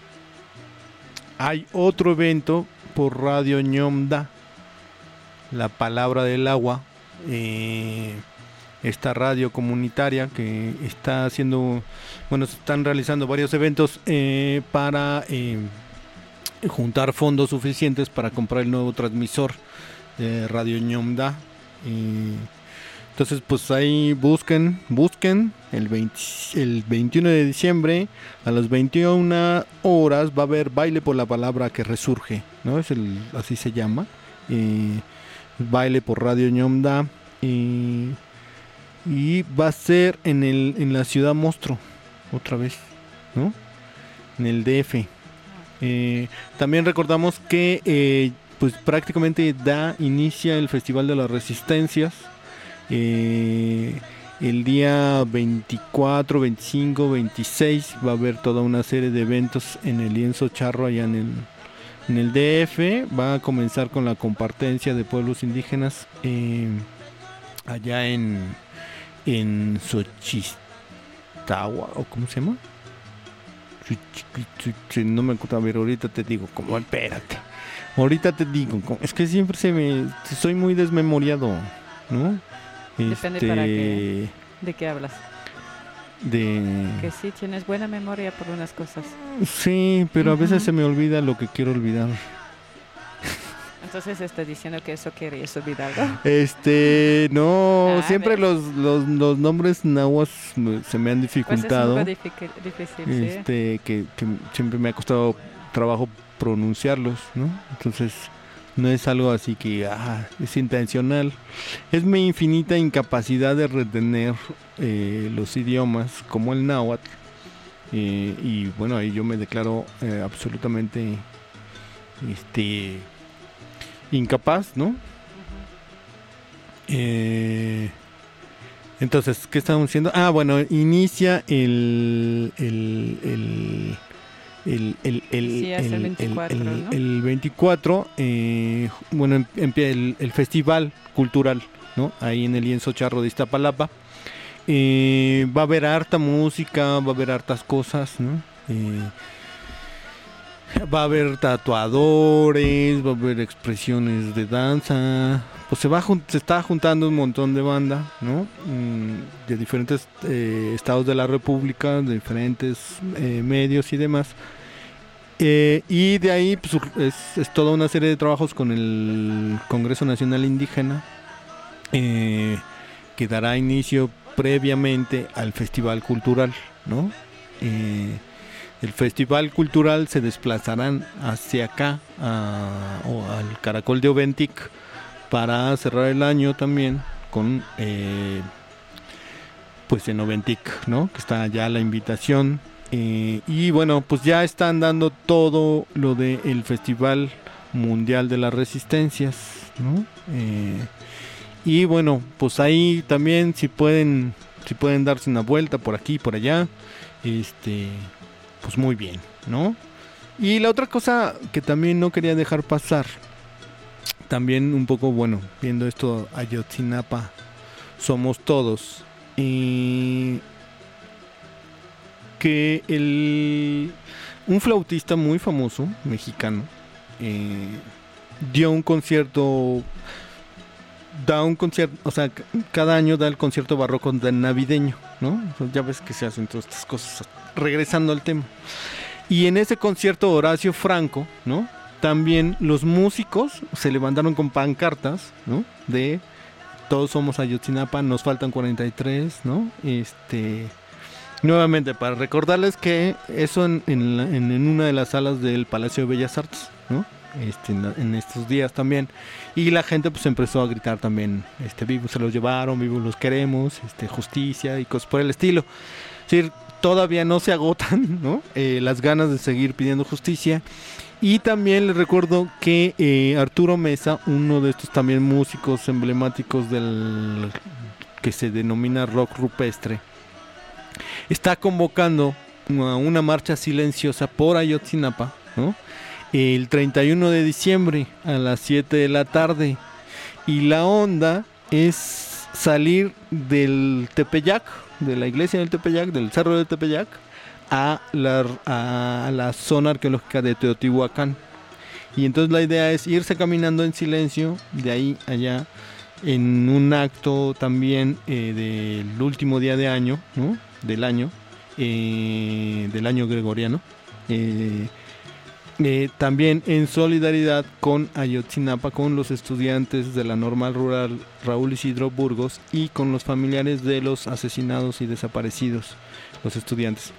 hay otro evento por Radio Ñomda, La Palabra del Agua. Eh, esta radio comunitaria que está haciendo, bueno, se están realizando varios eventos eh, para eh, juntar fondos suficientes para comprar el nuevo transmisor de Radio Ñomda. Eh, entonces, pues ahí busquen, busquen el, veinte, el veintiuno de diciembre a las veintiuna horas va a haber Baile por la Palabra que Resurge, ¿no? Es el, así se llama. Eh, Baile por Radio Ñomda. Eh, y va a ser en el en la ciudad monstruo otra vez, ¿no? En el D F. Eh, también recordamos que eh, pues prácticamente da inicia el Festival de las Resistencias. Eh, el día veinticuatro, veinticinco, veintiséis va a haber toda una serie de eventos en el lienzo charro allá en el en el D F. Va a comenzar con la compartencia de pueblos indígenas eh, allá en en Xochistahua, o ¿cómo se llama? No me acuerdo, a ver, ahorita te digo, como, espérate, ahorita te digo, como, es que siempre se me, soy muy desmemoriado, ¿no? Depende Este, para qué, de qué hablas. De... Que sí tienes buena memoria por unas cosas. Sí, pero a Ujú. veces se me olvida lo que quiero olvidar. Entonces está diciendo que eso querías olvidarlo. Este, no, Ah, siempre ves. los, los, los nombres nahuas me- se me han Pues es un dificultado. poco difícil, difícil sí. este que, que siempre me ha costado trabajo pronunciarlos, ¿no? Entonces no es algo así que ah, es intencional, es mi infinita incapacidad de retener eh, los idiomas como el náhuatl. Eh, y bueno, ahí yo me declaro eh, absolutamente este incapaz, ¿no? Eh, entonces, ¿qué estamos haciendo? Ah, bueno, inicia el el el el el, el, Sí, es el veinticuatro, el- ¿no? el veinticuatro, eh, bueno, em- empieza el, el festival cultural, ¿no? Ahí en el lienzo charro de Iztapalapa. Eh, va a haber harta música, va a haber hartas cosas, ¿no? Eh, va a haber tatuadores, va a haber expresiones de danza. Pues se va jun- se está juntando un montón de banda, ¿no? Mm, de diferentes eh, estados de la República, de diferentes eh, medios y demás. Eh, y de ahí pues, es, es toda una serie de trabajos con el Congreso Nacional Indígena, eh, que dará inicio previamente al Festival Cultural, ¿no? Eh, el Festival Cultural se desplazarán hacia acá, a, o al Caracol de Oventic, para cerrar el año también con, eh, pues en Oventic, ¿no? Que está ya la invitación. Eh, y bueno, pues ya están dando todo lo del Festival Mundial de las Resistencias, ¿no? Eh, y bueno, pues ahí también si pueden, si pueden darse una vuelta por aquí, por allá, este, pues muy bien, ¿no? Y la otra cosa que también no quería dejar pasar, también un poco, bueno, viendo esto, Ayotzinapa, somos todos, y que el un flautista muy famoso mexicano eh, dio un concierto, da un concierto, o sea, c- cada año da el concierto barroco de navideño, ¿no? O sea, ya ves que se hacen todas estas cosas. Regresando al tema, y en ese concierto Horacio Franco, ¿no? También los músicos se levantaron con pancartas, ¿no? De todos somos Ayotzinapa, nos faltan cuarenta y tres, ¿no? Este, nuevamente, para recordarles que eso en, en, la- en- en una de las salas del Palacio de Bellas Artes, ¿no? Este, en, la- en estos días también. Y la gente pues empezó a gritar también, este, vivos se los llevaron, vivos los queremos, este, justicia y cosas por el estilo. Es decir, todavía no se agotan, ¿no? Eh, las ganas de seguir pidiendo justicia. Y también les recuerdo que eh, Arturo Mesa, uno de estos también músicos emblemáticos del que se denomina rock rupestre, está convocando a una marcha silenciosa por Ayotzinapa, ¿no? El treinta y uno de diciembre a las siete de la tarde. Y la onda es salir del Tepeyac, de la iglesia del Tepeyac, del cerro del Tepeyac, a la, a la zona arqueológica de Teotihuacán. Y entonces la idea es irse caminando en silencio de ahí a allá, en un acto también eh, del último día de año, ¿no? Del año, eh, del año gregoriano. Eh, eh, también en solidaridad con Ayotzinapa, con los estudiantes de la Normal Rural Raúl Isidro Burgos y con los familiares de los asesinados y desaparecidos, los estudiantes.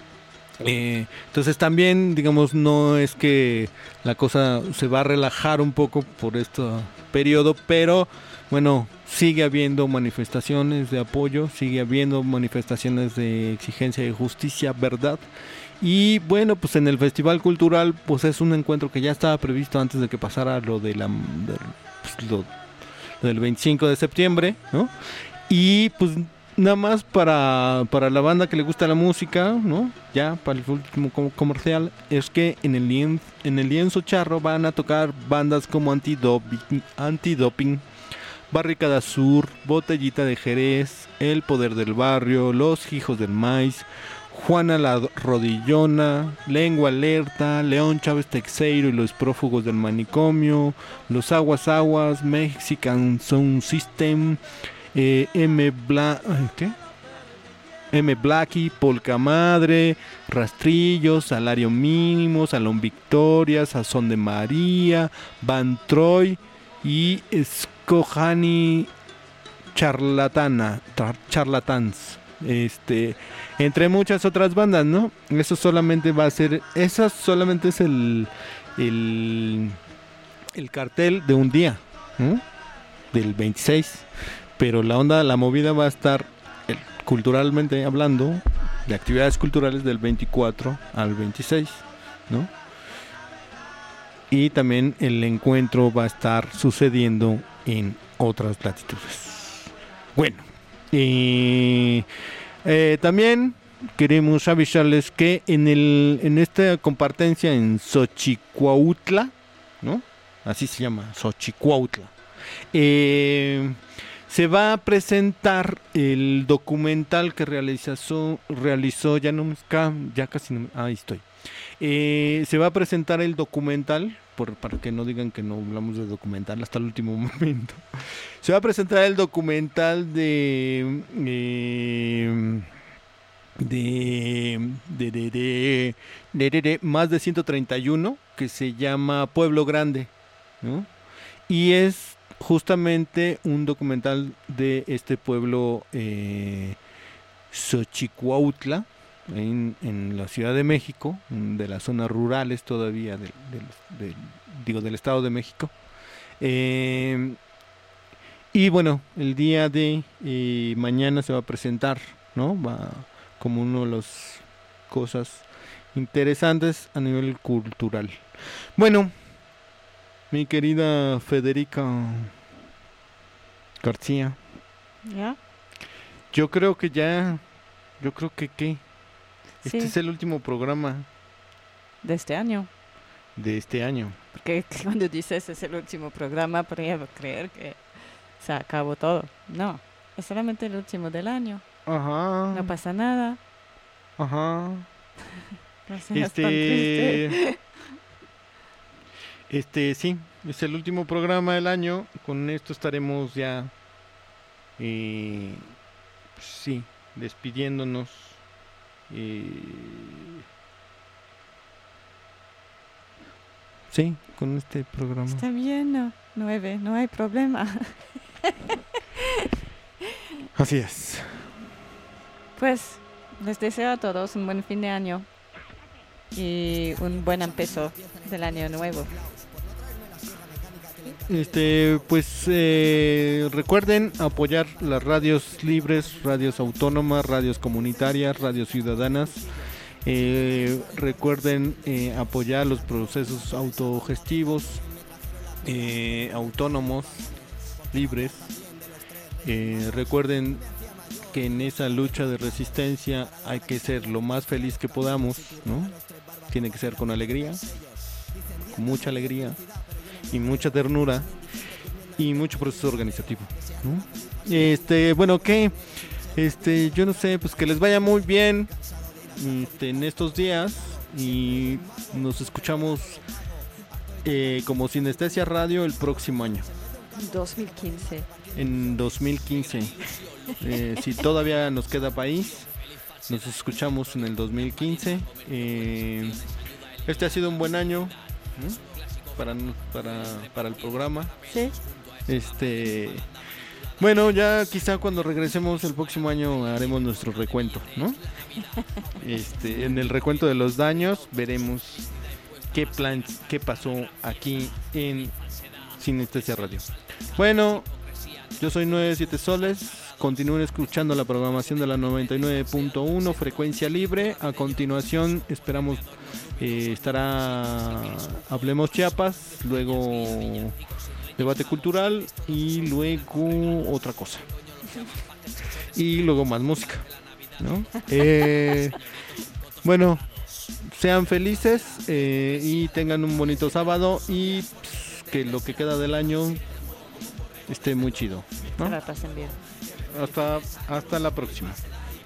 Eh, entonces también, digamos, no es que la cosa se va a relajar un poco por este periodo, pero bueno, sigue habiendo manifestaciones de apoyo, sigue habiendo manifestaciones de exigencia de justicia, verdad. Y bueno, pues en el Festival Cultural pues es un encuentro que ya estaba previsto antes de que pasara lo de la de, pues, lo, lo del veinticinco de septiembre, ¿no? Y pues nada más para, para la banda que le gusta la música, ¿no? Ya para el último com- comercial, es que en el, lien- en el lienzo charro van a tocar bandas como Antidoping, Antidoping, Barricada Sur, Botellita de Jerez, El Poder del Barrio, Los Hijos del Maíz, Juana la Rodillona, Lengua Alerta, León Chávez Texeiro y los Prófugos del Manicomio, Los Aguas Aguas, Mexican Sound System, eh, M. Bla ay, ¿qué? M. Blackie, Polka Madre, Rastrillos, Salario Mínimo, Salón Victoria, Sazón de María, Van Troy y Escojani Charlatana, Tar- Charlatans. Este, entre muchas otras bandas, ¿no? Eso solamente va a ser, esa solamente es el, el, el cartel de un día, ¿no? Del veintiséis, pero la onda, la movida va a estar el, culturalmente hablando, de actividades culturales del veinticuatro al veintiséis, ¿no? Y también el encuentro va a estar sucediendo en otras latitudes. Bueno, y eh, también queremos avisarles que en el en esta compartencia en Xochicuautla, ¿no? Así se llama, Xochicuautla. Eh, se va a presentar el documental que realizó, realizó ya no ya casi no, ahí estoy. Eh, se va a presentar el documental, por, para que no digan que no hablamos de documental hasta el último momento. Se va a presentar el documental de eh, de, de, de, de, de, de, de más de ciento treinta y uno que se llama Pueblo Grande, ¿no? Y es justamente un documental de este pueblo eh, Xochicuautla, en, en la Ciudad de México, de las zonas rurales todavía del, del, del, digo, del Estado de México. Eh, y bueno, el día de eh, mañana se va a presentar, ¿no? Va como una de las cosas interesantes a nivel cultural. Bueno, mi querida Federica García, ¿Ya? yo creo que ya, yo creo que ¿qué? Este Sí. es el último programa De este año. de este año. Porque cuando dices es el último programa, podría creer que se acabó todo. No, es solamente el último del año. Ajá. No pasa nada. Ajá. No seas tan triste. Este, este, sí, es el último programa del año. Con esto estaremos ya, eh, sí, despidiéndonos. Eh, sí, con este programa. Está bien, no, nueve, no hay problema. Así es. Pues les deseo a todos un buen fin de año y un buen empiezo del año nuevo. Este, pues eh, recuerden apoyar las radios libres, radios autónomas, radios comunitarias, radios ciudadanas. Eh, recuerden eh, apoyar los procesos autogestivos, eh, autónomos, libres. Eh, recuerden que en esa lucha de resistencia hay que ser lo más feliz que podamos, ¿no? Tiene que ser con alegría, con mucha alegría y mucha ternura y mucho proceso organizativo, ¿no? Este, bueno, ¿qué? Este, yo no sé, pues que les vaya muy bien este, en estos días y nos escuchamos eh, como Sinestesia Radio el próximo año, dos mil quince. en dos mil quince. Eh, si todavía nos queda país, nos escuchamos en el dos mil quince. Eh, este ha sido un buen año, ¿no? para, para, para el programa. Sí. Este, bueno, ya quizá cuando regresemos el próximo año haremos nuestro recuento, ¿no? Este, en el recuento de los daños veremos qué plan, qué pasó aquí en Sinestesia Radio. Bueno, yo soy nueve siete Soles. Continúen escuchando la programación de la noventa y nueve punto uno Frecuencia Libre. A continuación esperamos eh, estará Hablemos Chiapas, luego Debate Cultural y luego otra cosa. Y luego más música, ¿no? Eh, bueno, sean felices eh, y tengan un bonito sábado y pues, que lo que queda del año esté muy chido, ¿no? Que la pasen bien. Hasta, hasta la próxima.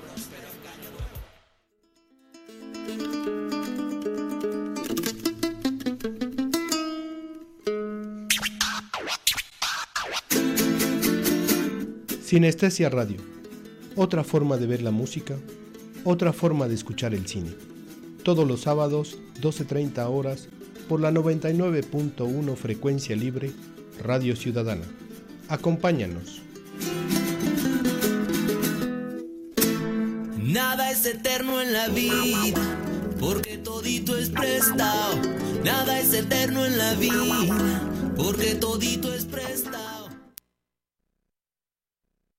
Sinestesia Radio. Otra forma de ver la música, otra forma de escuchar el cine. Todos los sábados, doce treinta horas, por la noventa y nueve punto uno Frecuencia Libre, Radio Ciudadana. Acompáñanos. Nada es eterno en la vida, porque todito es prestado. Nada es eterno en la vida, porque todito es prestado.